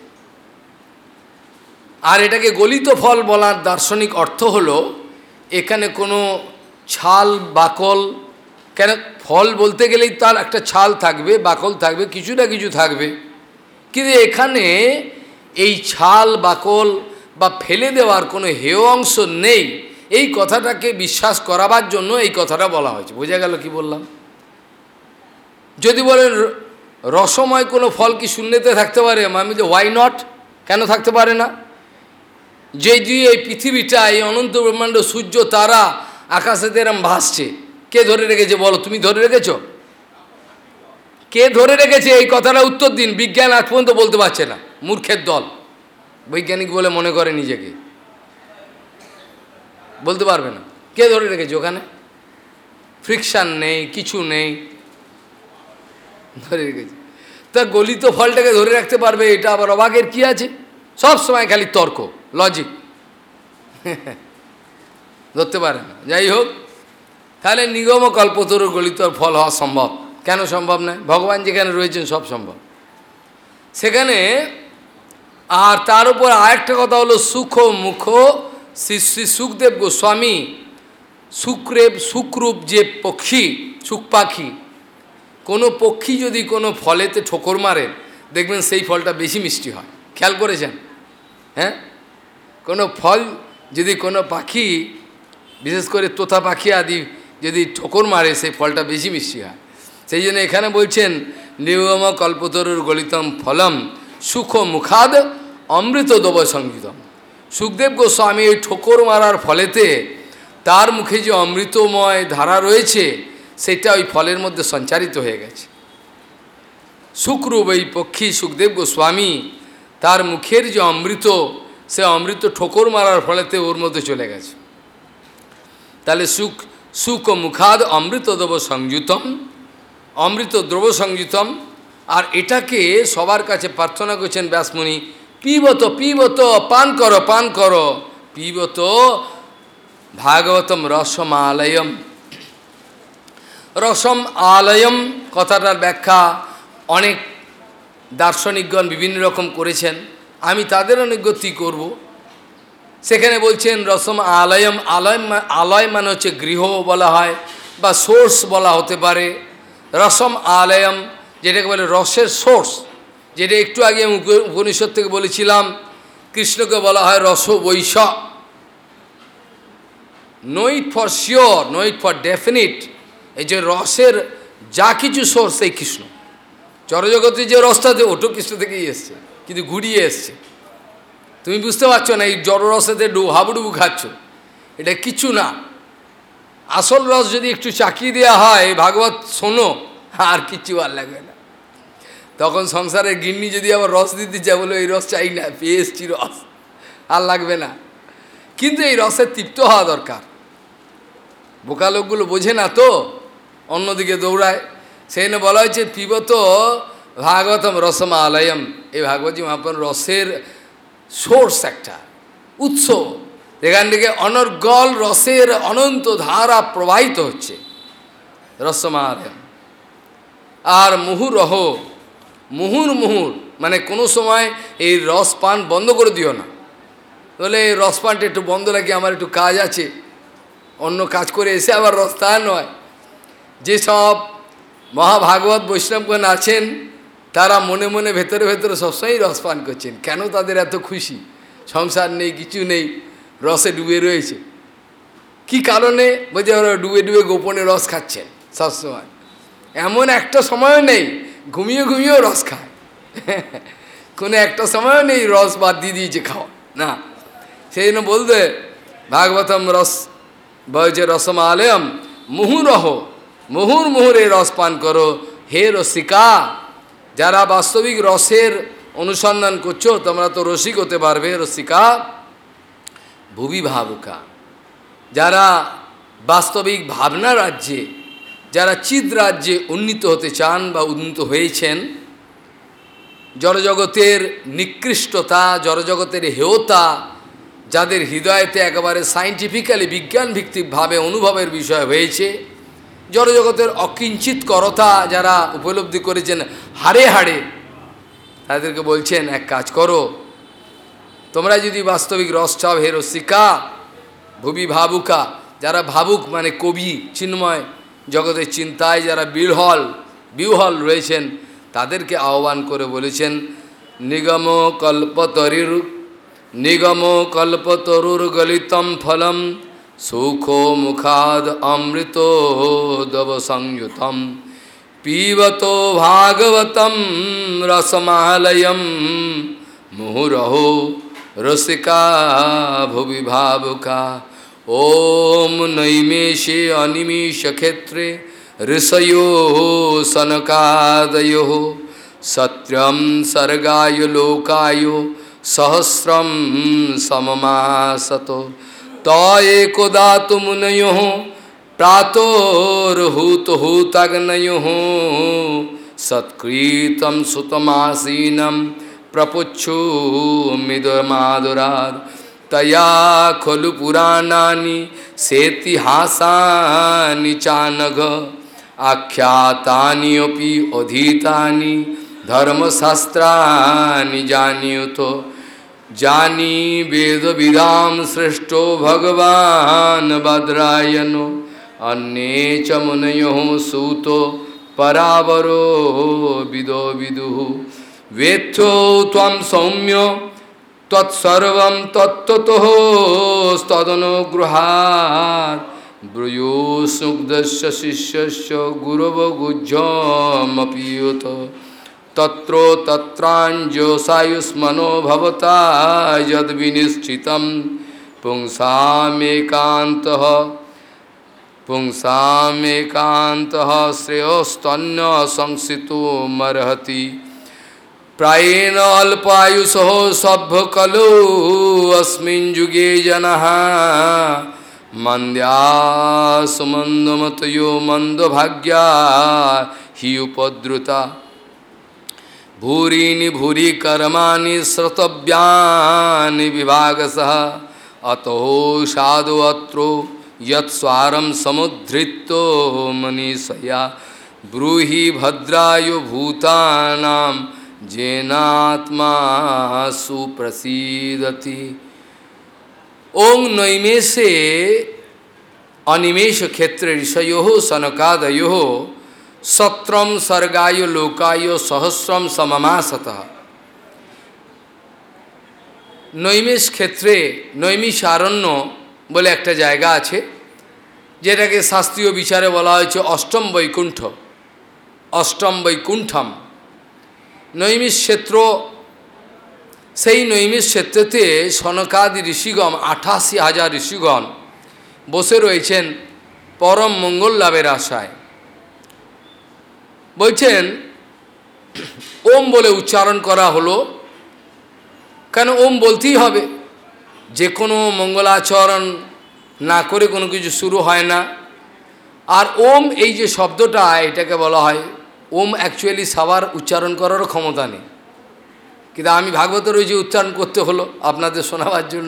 আর এটাকে গলিত ফল বলার দার্শনিক অর্থ হলো এখানে কোনো ছাল বাকল, কেন ফল বলতে গেলেই তার একটা ছাল থাকবে, বাকল থাকবে, কিছু না কিছু থাকবে, কিন্তু এখানে এই ছাল বাকল বা ফেলে দেওয়ার কোনো হেয় অংশ নেই, এই কথাটাকে বিশ্বাস করাবার জন্য এই কথাটা বলা হয়েছে। বোঝা গেল কি বললাম? যদি বলেন রসময় কোনো ফল কি শূন্যতে থাকতে পারে, আমি যে ওয়াই নট, কেন থাকতে পারে না? যে যে এই পৃথিবীটা, এই অনন্ত ব্রহ্মাণ্ড, সূর্য তারা আকাশেতে এরম ভাসছে, কে ধরে রেখেছে বলো? তুমি ধরে রেখেছ? কে ধরে রেখেছে? এই কথাটা উত্তর দিন। বিজ্ঞান আজ পর্যন্ত বলতে পারছে না, মূর্খের দল, বৈজ্ঞানিক বলে মনে করে নিজেকে, বলতে পারবে না কে ধরে রেখেছে ওখানে। ফ্রিকশান নেই, কিছু নেই, ধরে রেখেছে। তা গলিত ফলটাকে ধরে রাখতে পারবে, এটা আবার অবাকের কি আছে? সব সময় খালি তর্ক, লজিক, ধরতে পারে না। যাই হোক, তাহলে নিগম কল্পতরু গলিত ফল হওয়া সম্ভব, কেন সম্ভব নয়? ভগবান যেখানে রয়েছেন সব সম্ভব সেখানে। আর তার উপর আরেকটা কথা হলো সুখ মুখ, শ্রী শ্রী সুখদেব গোস্বামী, সুখরেব সুখরূপ যে পক্ষী, সুখ পাখি, কোনো পক্ষী যদি কোনো ফলেতে ঠোকর মারে দেখবেন সেই ফলটা বেশি মিষ্টি হয়, খেয়াল করেছেন? হ্যাঁ, কোনো ফল যদি কোনো পাখি, বিশেষ করে তোতা পাখি আদি যদি ঠোকর মারে সেই ফলটা বেশি মিষ্টি হয়। সেই জন্য এখানে বলছেন নিগম কল্পতরুর গলিতম ফলম সুখ মুখাদ অমৃত দব সঙ্গীতম। সুখদেব গোস্বামী এই ঠোকর মারার ফলেতে তার মুখে যে অমৃতময় ধারা রয়েছে সেটা ওই ফলের মধ্যে সঞ্চারিত হয়ে গেছে। সুখরূপ এই পক্ষী সুখদেব গোস্বামী, তার মুখের যে অমৃত, সে অমৃত ঠোকর মারার ফলেতে ওর মধ্যে চলে গেছে। তাহলে সুখ সুখ মুখাদ অমৃত দ্রব সংযুতম, অমৃত দ্রব সংযুতম, আর এটাকে সবার কাছে প্রার্থনা করছেন ব্যাসমুনি, পিবত পিবত, পান করো পান করো, পিবত ভাগবতম রসম আলয়ম। রসম আলয়ম কথাটার ব্যাখ্যা অনেক দার্শনিকগণ বিভিন্ন রকম করেছেন, আমি তাদের অনেক গতি করব। সেখানে বলছেন রসম আলয়ম, আলয় আলয় মানে হচ্ছে গৃহ বলা হয় বা সোর্স বলা হতে পারে। রসম আলয়ম যেটাকে বলে রসের সোর্স, যেটা একটু আগে আমি উপনিষদ থেকে বলেছিলাম, কৃষ্ণকে বলা হয় রস বৈশ। Know it for sure, know it for definite. এই যে রসের যা কিছু সোর্স এই কৃষ্ণ। জড়জগতে যে রসটাতে ওটো কৃষ্ণ থেকেই এসছে, কিন্তু ঘুরিয়ে এসছে। তুমি বুঝতে পারছো না, এই জড় রসেতে ডু হাবুডুবু খাচ্ছ, এটা কিছু না। আসল রস যদি একটু চাকিয়ে দেওয়া হয়, ভাগবত শোনো, আর কিচ্ছু আর লাগবে না। তখন সংসারের গিন্নি যদি আবার রস দিতে চায়, বলে এই রস চাই না, পেয়ে এসছি রস, আর লাগবে না। কিন্তু এই রসের তৃপ্ত হওয়া দরকার। বোকা লোকগুলো বোঝে না তো, অন্যদিকে দৌড়ায়। সেই জন্য বলা হয়েছে পিবত ভাগবতম রসম আলয়ম। এই ভাগবতী মহাপুর রসের সোর্স, একটা উৎস, এখান থেকে অনর্গল রসের অনন্ত ধারা প্রবাহিত হচ্ছে, রসম আলয়ম। আর মুহুরহ, মুহুর মুহুর মানে কোনো সময় এই রস পান বন্ধ করে দিও না। বলে এই রস পানটা একটু বন্ধ রাখি, আমার একটু কাজ আছে, অন্য কাজ করে এসে আবার রস, তা নয়। যেসব মহাভাগবত বৈষ্ণবগণ আছেন, তারা মনে মনে ভেতরে ভেতরে সবসময়ই রস পান করছেন। কেন তাদের এত খুশি? সংসার নেই, কিছু নেই, রসে ডুবে রয়েছে। কি কারণে? বলছে ওরা ডুবে ডুবে গোপনে রস খাচ্ছেন সবসময়। এমন একটা সময়ও নেই ঘুমিয়ে ঘুমিয়েও রস খায়, কোনো একটা সময়ও নেই রস বাদ দিয়ে দিয়েছে খাওয়া না। সেই জন্য বলতে ভাগবতম রস বলছে রসম আলয়ম মুহুরহ, মুহুর মুহুর এই রস পান করো। হে রসিকা, যারা বাস্তবিক রসের অনুসন্ধান করছো, তোমরা তো রসিক হতে পারবে। রসিকা ভুবি ভাবুকা, যারা বাস্তবিক ভাবনা রাজ্যে, যারা চিদ রাজ্যে উন্নীত হতে চান বা উন্নীত হয়েছেন, জড়জগতের নিকৃষ্টতা, জড়জগতের হেয়তা যাদের হৃদয়তে একেবারে সাইন্টিফিক্যালি বিজ্ঞান ভিত্তিকভাবে অনুভবের বিষয় হয়েছে, জড়জগতের অকিঞ্চিত করতা যারা উপলব্ধি করেছেন হাড়ে হাড়ে, তাদেরকে বলছেন এক কাজ করো, তোমরা যদি বাস্তবিক রস চাও, হে রসিকা ভুবি ভাবুকা, যারা ভাবুক মানে কবি, চিন্ময় জগতের চিন্তায় যারা বিহ্বল বিহ্বল রয়েছেন, তাদেরকে আহ্বান করে বলেছেন নিগম কল্পতরির নিগম কল্পতরুর গলিতম ফলম সুখো মুখাদ অমৃত দব সংযুতম পিবত ভাগবতম রসমালয়ম মুহুরহো রসিকা ভুবি ভাবুকা। ওম নৈমেষে অনিমেষ ক্ষেত্রে ঋষयो সনকাদয় সত্যম सर्गाय लोकाय सहस्रम सममासत तएकोदा तु मुनयो प्रातोर्हूतहूतग्नयो सत्कृतं सुतमासीनं प्रपुच्छु मिदमादुराद तया खलु पुराणानि सेतिहासानि चानघ आख्यातानि अपि अधीतानि धर्मशास्त्राणि जानीयुत जानी वेद विदाम श्रेष्ठो भगवान भद्रायनो अन्ये च मुनयो सूतो परावरो विदो विदुः वेत्थो त्वं सौम्य तत्सर्वं तत्ततः तदनुगृहात् ब्रूयो सुग्धस्य शिष्यस्य गुरव गुज्जमपीयुत तत्रो तत्राञ्जसायुष्मनो भवता यद्विनिश्चितं पुंसामेकान्तः पुंसामेकान्तः श्रेयोस्तन्न संसितुमर्हति प्रायेण अल्पायुषो सभ्यकलो अस्मिन् युगे जनः मन्द्यासु मन्दमतयो मन्दभाग्या हि उपद्रुता भूरीनि भूरि कर्माणि श्रोतव्यानि विभागशः अतो साधु अत्रो यत्स्वारं समुद्धृतो मनीषया ब्रूहि भद्राय भूतानां जेनात्मा सुप्रसीदति। ओं नैमेषे अनिमेष क्षेत्र ऋषयो सनकादयो सत्रम सर्गाय लोकाय सहस्रम सममासतः। নৈমিষ ক্ষেত্রে নৈমিষারণ্য বলে একটা জায়গা আছে, যেটাকে শাস্ত্রীয় বিচারে বলা হয়েছে অষ্টম বৈকুণ্ঠ, অষ্টম বৈকুণ্ঠম। নৈমিষ ক্ষেত্র, সেই নৈমিষ ক্ষেত্রেতে সনকাদি ঋষিগণ, আঠাশি হাজার ঋষিগণ বসে রয়েছেন পরম মঙ্গল লাভের আশায়। বলছেন ওম বলে উচ্চারণ করা হলো, কেন ওম বলতেই হবে, যে কোনো মঙ্গলাচরণ না করে কোনো কিছু শুরু হয় না। আর ওম এই যে শব্দটা, এটাকে বলা হয় ওম, অ্যাকচুয়ালি সবার উচ্চারণ করারও ক্ষমতা নেই, কিন্তু আমি ভাগবতের ওই যে উচ্চারণ করতে হলো আপনাদের শোনাবার জন্য।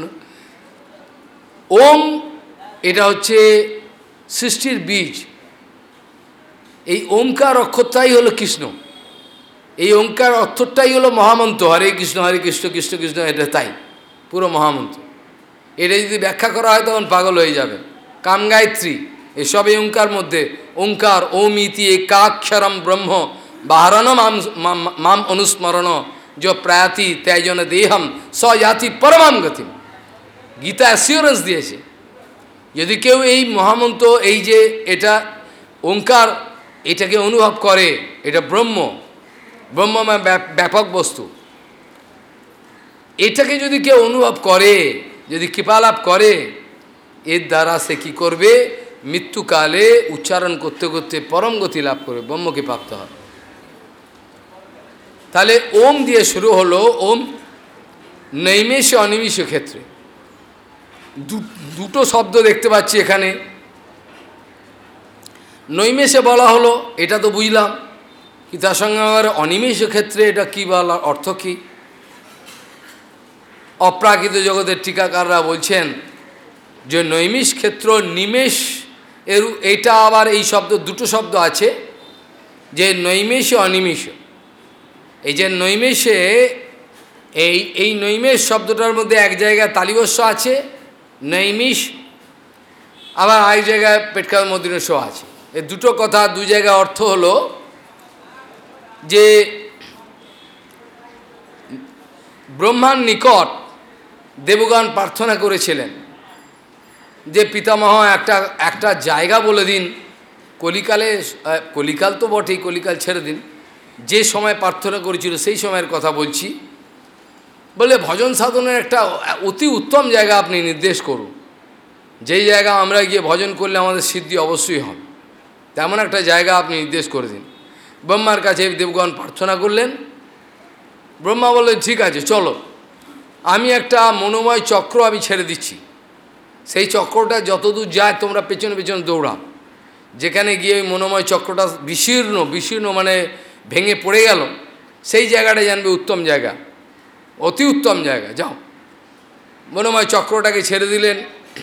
ওম এটা হচ্ছে সৃষ্টির বীজ। এই ওমকার অক্ষরটাই হলো কৃষ্ণ, এই ওমকার অর্থটাই হলো মহামন্ত্র, হরে কৃষ্ণ হরে কৃষ্ণ কৃষ্ণ কৃষ্ণ, এটা তাই পুরো মহামন্ত্র। এটা যদি ব্যাখ্যা করা হয় তখন পাগল হয়ে যাবে। কাম গায়ত্রী এসব এই ওঙ্কার মধ্যে, ওঙ্কার ওম ইতি একাক্ষরম ব্রহ্ম বাহরণ মাম মাম অনুস্মরণ য প্রায়াতি ত্যাজন দেহম স যাতি পরমাম গতিম। গীতা অ্যাসিওরেন্স দিয়েছে, যদি কেউ এই মহামন্ত্র, এই যে এটা ওঙ্কার, এটাকে অনুভব করে, এটা ব্রহ্ম, ব্রহ্মময় ব্যাপক বস্তু, এটাকে যদি কেউ অনুভব করে, যদি কৃপালাভ করে, এর দ্বারা সে কী করবে, মৃত্যুকালে উচ্চারণ করতে করতে পরম গতি লাভ করবে, ব্রহ্মকে প্রাপ্ত হয়। তাহলে ওম দিয়ে শুরু হলো। ওম নৈমেষ অনিমেষ ক্ষেত্রে দুটো শব্দ দেখতে পাচ্ছি এখানে। নৈমেষে বলা হলো, এটা তো বুঝলাম, কি তার সঙ্গে আমার অনিমেষ ক্ষেত্রে এটা কী বলার অর্থ কী? অপ্রাকৃত জগতের টিকাকাররা বলছেন যে নৈমিষ ক্ষেত্র নিমেষ এর, এটা আবার এই শব্দ, দুটো শব্দ আছে, যে নৈমেষ অনিমেষ। এই যে নৈমেষে, এই এই নৈমেষ শব্দটার মধ্যে এক জায়গায় তালিবস্য আছে নৈমিষ, আবার আরেক জায়গায় পেটকাল মদিনস্য আছে। এই দুটো কথা দু জায়গায় অর্থ হলো যে ব্রহ্মার নিকট দেবগণ প্রার্থনা করেছিলেন যে পিতামহ একটা একটা জায়গা বলে দিন, কলিকালে, কলিকাল তো বটেই, কলিকাল ছেড়ে দিন, যে সময় প্রার্থনা করেছিল সেই সময়ের কথা বলছি। বলে ভজন সাধনের একটা অতি উত্তম জায়গা আপনি নির্দেশ করুন, যেই জায়গা আমরা গিয়ে ভজন করলে আমাদের সিদ্ধি অবশ্যই হবে, তেমন একটা জায়গা আপনি নির্দেশ করে দিন। ব্রহ্মার কাছে দেবগণ প্রার্থনা করলেন। ব্রহ্মা বললেন ঠিক আছে চলো, আমি একটা মনোময় চক্র আমি ছেড়ে দিচ্ছি, সেই চক্রটা যতদূর যায় তোমরা পেছনে পেছনে দৌড়াও, যেখানে গিয়ে ওই মনোময় চক্রটা বিশীর্ণ, বিশীর্ণ মানে ভেঙে পড়ে গেল, সেই জায়গাটা জানবে উত্তম জায়গা, অতি উত্তম জায়গা, যাও। মনোময় চক্রটাকে ছেড়ে দিলেন,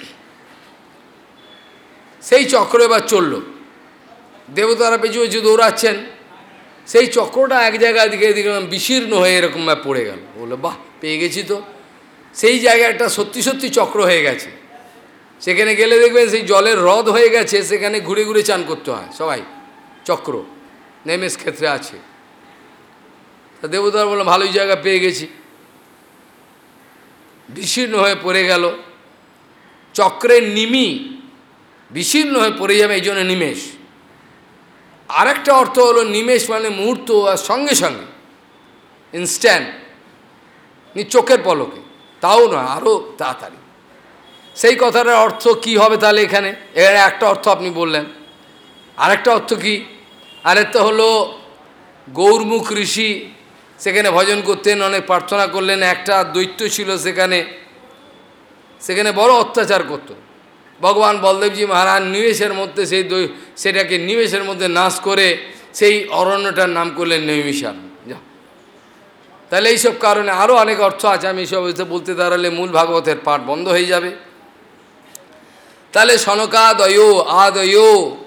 সেই চক্র এবার চলল, দেবতারা পেছু পেছু দৌড়াচ্ছেন, সেই চক্রটা এক জায়গায় দিকে দেখলাম বিশীর্ণ হয়ে এরকমভাবে পড়ে গেল। বললো বাহ, পেয়ে গেছি তো। সেই জায়গাটা সত্যি সত্যি চক্র হয়ে গেছে, সেখানে গেলে দেখবেন সেই জলের হ্রদ হয়ে গেছে, সেখানে ঘুরে ঘুরে চান করতে হয় সবাই, চক্র নৈমেষ ক্ষেত্রে আছে। তা দেবতারা বললো ভালোই জায়গা পেয়ে গেছি, বিশীর্ণ হয়ে পড়ে গেল, চক্রের নিমি বিশীর্ণ হয়ে পড়ে যাবে, এই জন্য নিমেষ। আরেকটা অর্থ হলো নিমেষ মানে মুহূর্ত, আর সঙ্গে সঙ্গে ইনস্ট্যান্ট, নি চোখের পলকে, তাও নয়, আরও তাড়াতাড়ি। সেই কথাটার অর্থ কি হবে তাহলে এখানে? এর একটা অর্থ আপনি বললেন, আরেকটা অর্থ কি? আরেকটা হলো গৌরমুখ ঋষি সেখানে ভজন করতেন, অনেক প্রার্থনা করলেন, একটা দৈত্য ছিল সেখানে, সেখানে বড় অত্যাচার করত। ভগবান বলদেবজি মহারাজ নিমেষের মধ্যে সেই সেটাকে নিমেষের মধ্যে নাশ করে সেই অরণ্যটার নাম করলেন নৈমিষারণ্য। যা তাহলে এইসব কারণে আরও অনেক অর্থ আছে, আমি এইসব বলতে দাঁড়ালে মূল ভাগবতের পাঠ বন্ধ হয়ে যাবে। তাহলে সনকাদয় আদয়,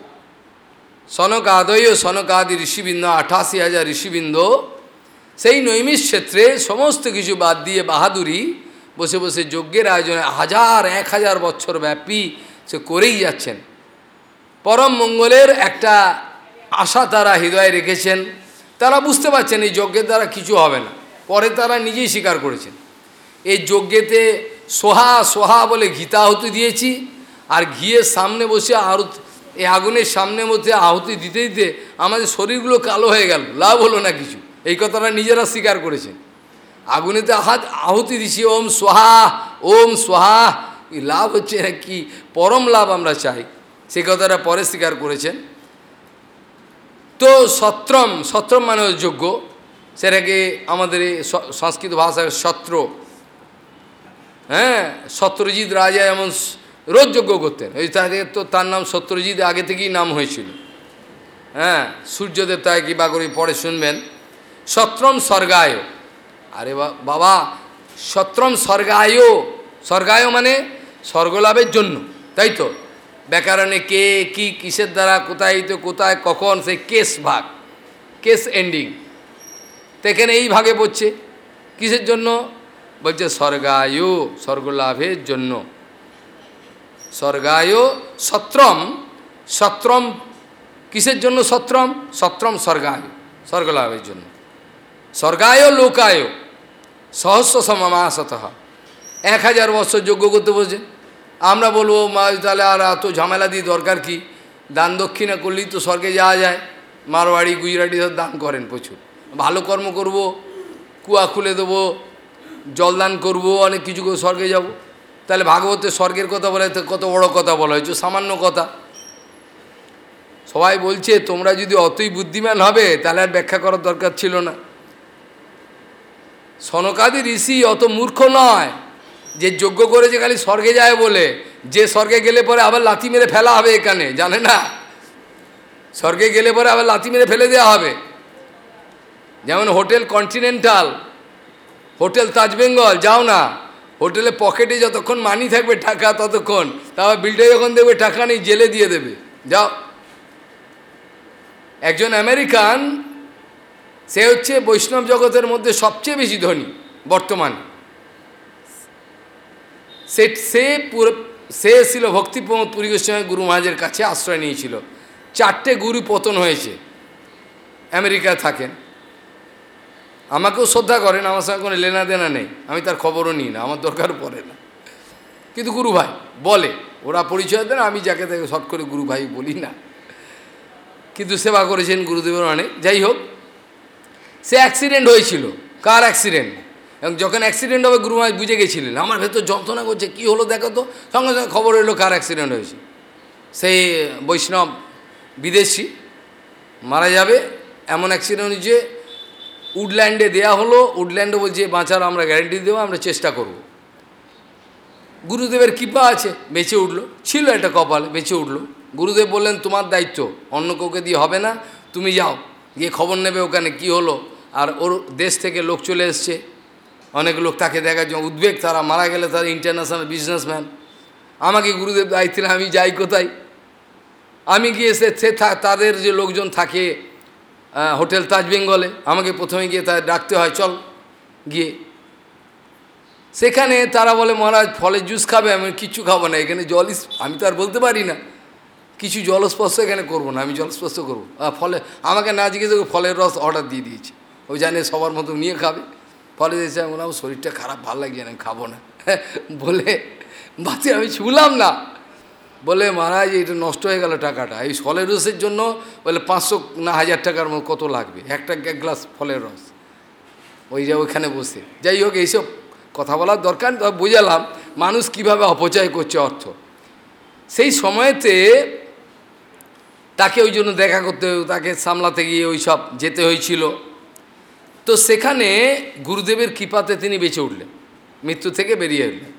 সনকাদয় সনকাদি ঋষিবৃন্দ, আঠাশি হাজার ঋষিবৃন্দ সেই নৈমিষ ক্ষেত্রে সমস্ত কিছু বাদ দিয়ে বাহাদুরি বসে বসে যজ্ঞের আয়োজনে হাজার এক হাজার বছর ব্যাপী সে করেই যাচ্ছেন। পরম মঙ্গলের একটা আশা তারা হৃদয়ে রেখেছেন। তারা বুঝতে পারছেন এই যজ্ঞের দ্বারা কিছু হবে না, পরে তারা নিজেই স্বীকার করেছেন। এই যজ্ঞেতে সোহা সোহা বলে ঘিতাহুতি দিয়েছি, আর ঘিয়ের সামনে বসে আহুতি, এই আগুনের সামনে মধ্যে আহুতি দিতে দিতে আমাদের শরীরগুলো কালো হয়ে গেল, লাভ হলো না কিছু, এই কথাটা নিজেরা স্বীকার করেছেন। আগুনেতে হাত আহুতি দিছি, ওম সোহা ওম সোহা, লাভ হচ্ছে না কি, পরম লাভ আমরা চাই, সে কথাটা পরে স্বীকার করেছেন। তো সত্রম, সত্রম মানে যজ্ঞ, সেটাকে আমাদের এই সংস্কৃত ভাষায় সত্র, হ্যাঁ, সত্যজিৎ রাজা এমন রোজ যজ্ঞ করতেন, ওই তাদের তো তার নাম সত্যজিৎ আগে থেকেই নাম হয়েছিল। হ্যাঁ, সূর্যদেবতায় কী বা করে পরে শুনবেন। সত্রম স্বর্গায়, আরে বাবা, সত্রম স্বর্গায়, স্বর্গায় মানে স্বর্গলাভের জন্য, তাই তো? ব্যাকরণে কে কি কিসের দ্বারা কোথায় তো কোথায় কখন, সেই কেস ভাগ, কেস এন্ডিং, তো এখানে এই ভাগে পড়ছে কিসের জন্য, বলছে স্বর্গায়, স্বর্গলাভের জন্য। স্বর্গায় সত্রম, সত্রম কিসের জন্য, সত্রম সত্রম স্বর্গায়, স্বর্গলাভের জন্য। স্বর্গায় লোকায় সহস্র সমামাসত, এক হাজার বছর যজ্ঞ করতে বলছে। আমরা বলবো মা তাহলে আর এত ঝামেলা দিয়ে দরকার কি, দান দক্ষিণা করলেই তো স্বর্গে যাওয়া যায়। মারোয়াড়ি গুজরাটি সব দান করেন প্রচুর, ভালো কর্ম করব, কুয়া খুলে দেবো, জলদান করব, অনেক কিছু করে স্বর্গে যাব। তাহলে ভাগবতে স্বর্গের কথা বলে তো কত বড় কথা বলা হয়েছে, সামান্য কথা। সবাই বলছে তোমরা যদি অতই বুদ্ধিমান হবে তাহলে আর ব্যাখ্যা করার দরকার ছিল না। সনকাদি ঋষি অত মূর্খ নয় যে যজ্ঞ করেছে খালি স্বর্গে যায় বলে, যে স্বর্গে গেলে পরে আবার লাথি মেরে ফেলা হবে, এখানে জানে না, স্বর্গে গেলে পরে আবার লাথি মেরে ফেলে দেওয়া হবে। যেমন হোটেল কন্টিনেন্টাল, হোটেল তাজবেঙ্গল, যাও না, হোটেলে পকেটে যতক্ষণ মানি থাকবে টাকা ততক্ষণ, তারপর বিলটা যখন দেবে টাকা নেই, জেলে দিয়ে দেবে, যাও। একজন আমেরিকান, সে হচ্ছে বৈষ্ণব জগতের মধ্যে সবচেয়ে বেশি ধনী বর্তমানে। সে সে পুরো সে ছিল ভক্তিপ্রমোদ পুরী গোস্বামী গুরু মহারাজের কাছে আশ্রয় নিয়েছিল। চারটে গুরু পতন হয়েছে, আমেরিকায় থাকেন, আমাকেও শ্রদ্ধা করেন, আমার সঙ্গে কোনো লেনা দেনা নেই, আমি তার খবরও নিই না, আমার দরকারও পড়ে না, কিন্তু গুরু ভাই বলে, ওরা পরিচয় দেন, আমি যাকে তাকে শর্ট করে গুরু ভাই বলি না, কিন্তু সেবা করেছেন গুরুদেবের অনেক। যাই হোক, সে অ্যাক্সিডেন্ট হয়েছিল, কার অ্যাক্সিডেন্ট, এবং যখন অ্যাক্সিডেন্ট হবে গুরু মহারাজ বুঝে গেছিলেন আমার ভেতর যন্ত্রণা করছে, কী হলো দেখো তো, সঙ্গে সঙ্গে খবর এলো কার অ্যাক্সিডেন্ট হয়েছে। সেই বৈষ্ণব বিদেশি মারা যাবে, এমন অ্যাক্সিডেন্ট হয়েছে, উডল্যান্ডে দেয়া হলো, উডল্যান্ডে বলছে বাঁচার আমরা গ্যারেন্টি দেবো, আমরা চেষ্টা করব। গুরুদেবের কৃপা আছে, বেঁচে উঠলো, ছিল একটা কপাল, বেঁচে উঠলো। গুরুদেব বললেন তোমার দায়িত্ব, অন্য কাউকে দিয়ে হবে না, তুমি যাও গিয়ে খবর নেবে ওখানে কি হলো। আর ওর দেশ থেকে লোক চলে এসছে, অনেক লোক তাকে দেখার জন্য উদ্বেগ, তারা মারা গেলে তারা ইন্টারন্যাশনাল বিজনেসম্যান। আমাকে গুরুদেব দায়িত্ব, আমি যাই কোথায়, আমি গিয়ে সে তাদের যে লোকজন থাকে হোটেল তাজ বেঙ্গলে, আমাকে প্রথমে গিয়ে তাদের ডাকতে হয়, চল গিয়ে সেখানে তারা বলে মহারাজ ফলের জুস খাবে, আমি কিচ্ছু খাবো না, এখানে জল, আমি তো আর বলতে পারি না কিছু, জলস্পর্শ এখানে করবো না, আমি জলস্পর্শ করবো ফলে, আমাকে না জিজ্ঞেস করে ফলের রস অর্ডার দিয়ে দিয়েছি, ওই জানে সবার মতো নিয়ে খাবে। ফলে দিয়েছে, আমি বললাম শরীরটা খারাপ, ভালো লাগছে না, আমি খাবো না বলে বাচ্চা আমি ছুলাম না, বলে মহারাজ এটা নষ্ট হয়ে গেল টাকাটা, এই ফলের রসের জন্য বলে পাঁচশো না হাজার টাকার মতো কত লাগবে একটা এক গ্লাস ফলের রস, ওই যে ওইখানে বসে। যাই হোক, এইসব কথা বলার দরকার, বোঝালাম মানুষ কিভাবে অপচয় করছে অর্থ। সেই সময়তে তাকে ওই জন্য দেখা করতে, তাকে সামলাতে গিয়ে ওই সব যেতে হয়েছিল। তো সেখানে গুরুদেবের কৃপাতে তিনি বেঁচে উঠলেন, মৃত্যু থেকে বেরিয়ে উঠলেন।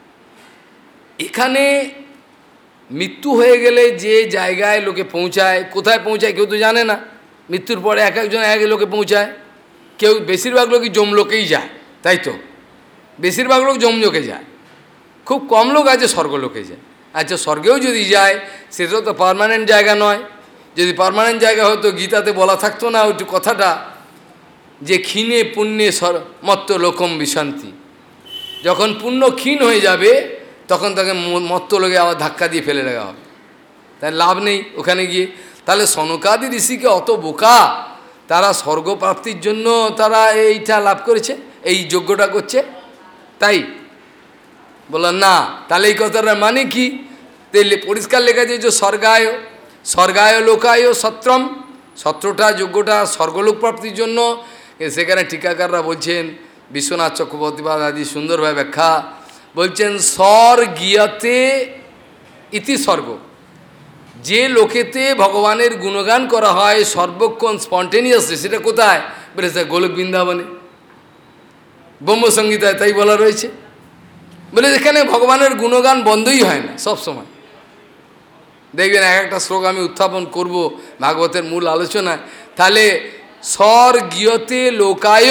এখানে মৃত্যু হয়ে গেলে যে জায়গায় লোকে পৌঁছায়, কোথায় পৌঁছায় কেউ তো জানে না, মৃত্যুর পরে এক একজন এক লোকে পৌঁছায়, কেউ বেশিরভাগ লোকই যমলোকেই যায়, তাই তো? বেশিরভাগ লোক যমলোকে যায়, খুব কম লোক আছে স্বর্গলোকে যায়। আচ্ছা, স্বর্গেও যদি যায় সেটাও তো পার্মানেন্ট জায়গা নয়। যদি পার্মানেন্ট জায়গা হতো গীতাতে বলা থাকতো না ওইটু কথাটা, যে ক্ষীণে পুণ্যে মত্ত লোকম বিশান্তি। যখন পুণ্য ক্ষীণ হয়ে যাবে তখন তাকে মত্ত লোকে আবার ধাক্কা দিয়ে ফেলে রাখা হবে, তাই লাভ নেই ওখানে গিয়ে। তাহলে সনকাদি ঋষিকে অত বোকা, তারা স্বর্গপ্রাপ্তির জন্য তারা এইটা লাভ করেছে, এই যজ্ঞটা করছে, তাই বললাম না। তাহলে এই কথাটার মানে কি? তাহলে পরিষ্কার লেখা আছে যে স্বর্গায় স্বর্গায় লোকায় সত্রম, সত্রটা যজ্ঞটা স্বর্গলোক প্রাপ্তির জন্য। সেখানে টিকাকাররা বলছেন, বিশ্বনাথ চক্রবর্তীবাদ আদি সুন্দরভাবে ব্যাখ্যা বলছেন, স্বর্গীয়তে ইতি স্বর্গ, যে লোকেতে ভগবানের গুণগান করা হয় সর্বক্ষণ স্পন্টেনিয়াসলি, সেটা কোথায়? বলেছে গোলক বৃন্দাবনে, ব্রহ্মসংগীতায় তাই বলা রয়েছে। বলে এখানে ভগবানের গুণগান বন্ধই হয় না, সব সময় দেখবেন এক একটা শ্লোক আমি উত্থাপন করব ভাগবতের মূল আলোচনায়। তাহলে স্বর্গীয়তে লোকায়,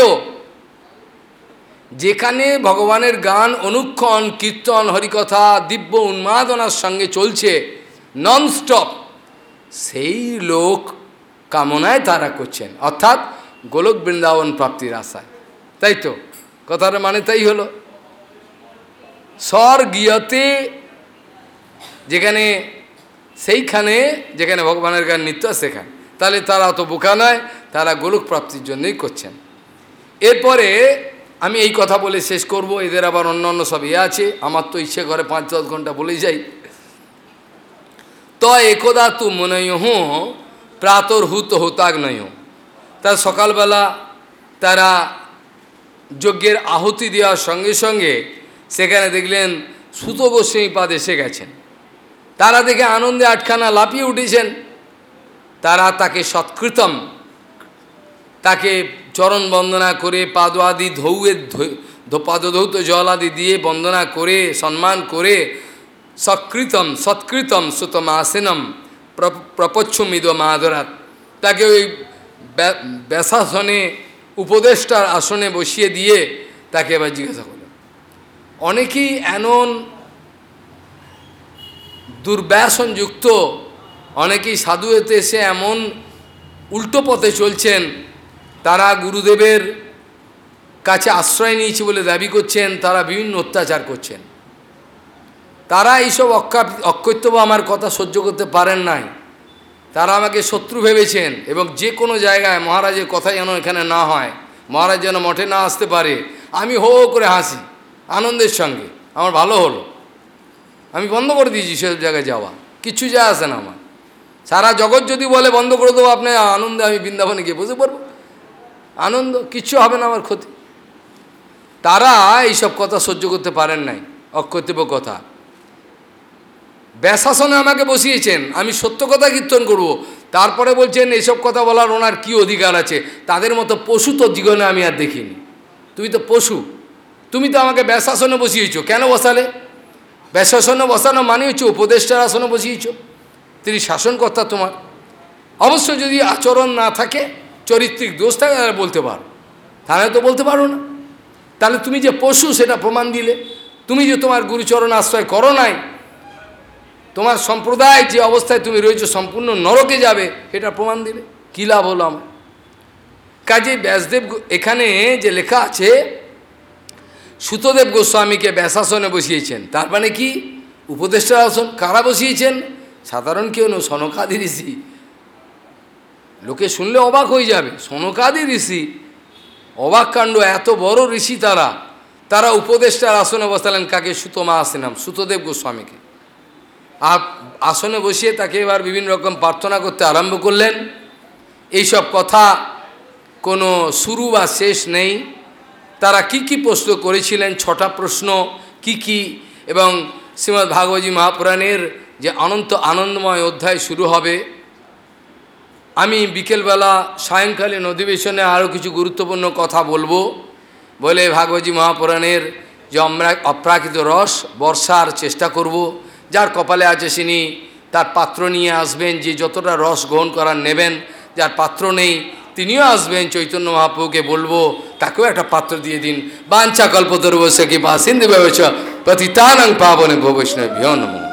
যেখানে ভগবানের গান অনুক্ষণ কীর্তন হরিকথা দিব্য উন্মাদনার সঙ্গে চলছে ননস্টপ, সেই লোক কামনায় তারা করছেন, অর্থাৎ গোলক বৃন্দাবন প্রাপ্তির আশায়, তাই তো? কথাটা মানে তাই হলো। স্বর্গীয়তে, যেখানে সেইখানে যেখানে ভগবানের গান নিত্য সেখানে, তাহলে তারা অত বোকা নয়, তারা গোলক প্রাপ্তির জন্যই করছেন। এরপরে আমি এই কথা বলে শেষ করব, এদের আবার অন্য অন্য সব ইয়ে আছে, আমার তো ইচ্ছে করে পাঁচ দশ ঘন্টা বলে যাই। তো একদা তু মনয় প্রাতর্হুত হোতাগ্নয়, তার সকালবেলা তারা যজ্ঞের আহুতি দেওয়ার সঙ্গে সঙ্গে সেখানে দেখলেন সুত গোস্বামী পাদ এসে গেছেন। তারা দেখে আনন্দে আটখানা লাফিয়ে উঠেছেন। তারা তাকে সৎকৃতম, তাকে চরণ বন্দনা করে পাদ আদি ধৌয়ের পাদধৌত জল আদি দিয়ে বন্দনা করে সম্মান করে সৎকৃতম সৎকৃতম সুতম আসেনম প্রপচ্ছমিদ মাদরাত, তাকে ওই ব্যাসাসনে উপদেষ্টার আসনে বসিয়ে দিয়ে তাকে এবার জিজ্ঞাসা করলেন। অনেকেই এমন দুর্ব্যাসনযুক্ত, অনেকেই সাধু হতে এসে এমন উল্টো পথে চলছেন, তারা গুরুদেবের কাছে আশ্রয় নিয়েছে বলে দাবি করছেন, তারা বিভিন্ন অত্যাচার করছেন। তারা এইসব অকৃতব্য আমার কথা সহ্য করতে পারেন নাই, তারা আমাকে শত্রু ভেবেছেন, এবং যে কোনো জায়গায় মহারাজের কথা যেন এখানে না হয়, মহারাজ যেন মঠে না আসতে পারে, আমি হো হো করে হাসি আনন্দের সঙ্গে, আমার ভালো হলো, আমি বন্ধ করে দিয়েছি সেসব জায়গায় যাওয়া, কিচ্ছু যায় আসে না আমার। সারা জগৎ যদি বলে বন্ধ করে দেবো, আপনি আনন্দে আমি বৃন্দাবনে গিয়ে বসে পড়বো, আনন্দ, কিচ্ছু হবে না আমার ক্ষতি। তারা এইসব কথা সহ্য করতে পারেন নাই, অকর্তব্য কথা। ব্যাসাসনে আমাকে বসিয়েছেন, আমি সত্য কথা কীর্তন করব, তারপরে বলছেন এইসব কথা বলার ওনার কী অধিকার আছে? তাদের মতো পশু তো জীবনে আমি আর দেখিনি। তুমি তো পশু, তুমি তো আমাকে ব্যাসাসনে বসিয়েছ, কেন বসালে? ব্যাসাসনে বসানো মানে হচ্ছে উপদেষ্টার আসনে বসিয়েছ, তিনি শাসনকর্তা তোমার। অবশ্য যদি আচরণ না থাকে, চরিত্রিক দোষ থাকে, তাহলে বলতে পারো, তাহলে তো বলতে পারো না। তাহলে তুমি যে পশু সেটা প্রমাণ দিলে। তুমি যে তোমার গুরুচরণ আশ্রয় করো নাই, তোমার সম্প্রদায় যে অবস্থায় তুমি রয়েছো সম্পূর্ণ নরকে যাবে, এটা প্রমাণ দিলে, কী লাভ হলো আমার? কাজে ব্যাসদেব এখানে যে লেখা আছে, সুতদেব গোস্বামীকে ব্যাসাসনে বসিয়েছেন, তার মানে কি? উপদেষ্টার আসন। কারা বসিয়েছেন? সাধারণ কেউ নয়, সনকাদি ঋষি। লোকে শুনলে অবাক হয়ে যাবে, সনকাদি ঋষি, অবাক কাণ্ড, এত বড় ঋষি তারা, তারা উপদেষ্টার আসনে বসালেন কাকে? সুতমা আসেনাম, সুতদেব গোস্বামীকে। আর আসনে বসিয়ে তাকে এবার বিভিন্ন রকম প্রার্থনা করতে আরম্ভ করলেন। এইসব কথা কোনো শুরু বা শেষ নেই। তারা কি কি প্রশ্ন করেছিলেন, ছটা প্রশ্ন কি কি, এবং শ্রীমদ্ ভাগবতী মহাপুরাণের যে অনন্ত আনন্দময় অধ্যায় শুরু হবে। আমি বিকেলবেলা সায়ংকালীন অধিবেশনে আরও কিছু গুরুত্বপূর্ণ কথা বলবো, বলে ভাগবতী মহাপুরাণের যে অপ্রাকৃত রস বর্ষার চেষ্টা করব। যার কপালে আছে তিনি তার পাত্র নিয়ে আসবেন, যে যতটা রস গ্রহণ করার নেবেন, যার পাত্র নেই তিনিও আসবেন, চৈতন্য মহাপ্রভুকে বলবো তাকেও একটা পাত্র দিয়ে দিন। বাঞ্ছা কল্পতরুবস্য কৃপা সিন্ধু ব্যবচ পতিতানাং পাবনে ভো বৈষ্ণবেভ্যো নমঃ।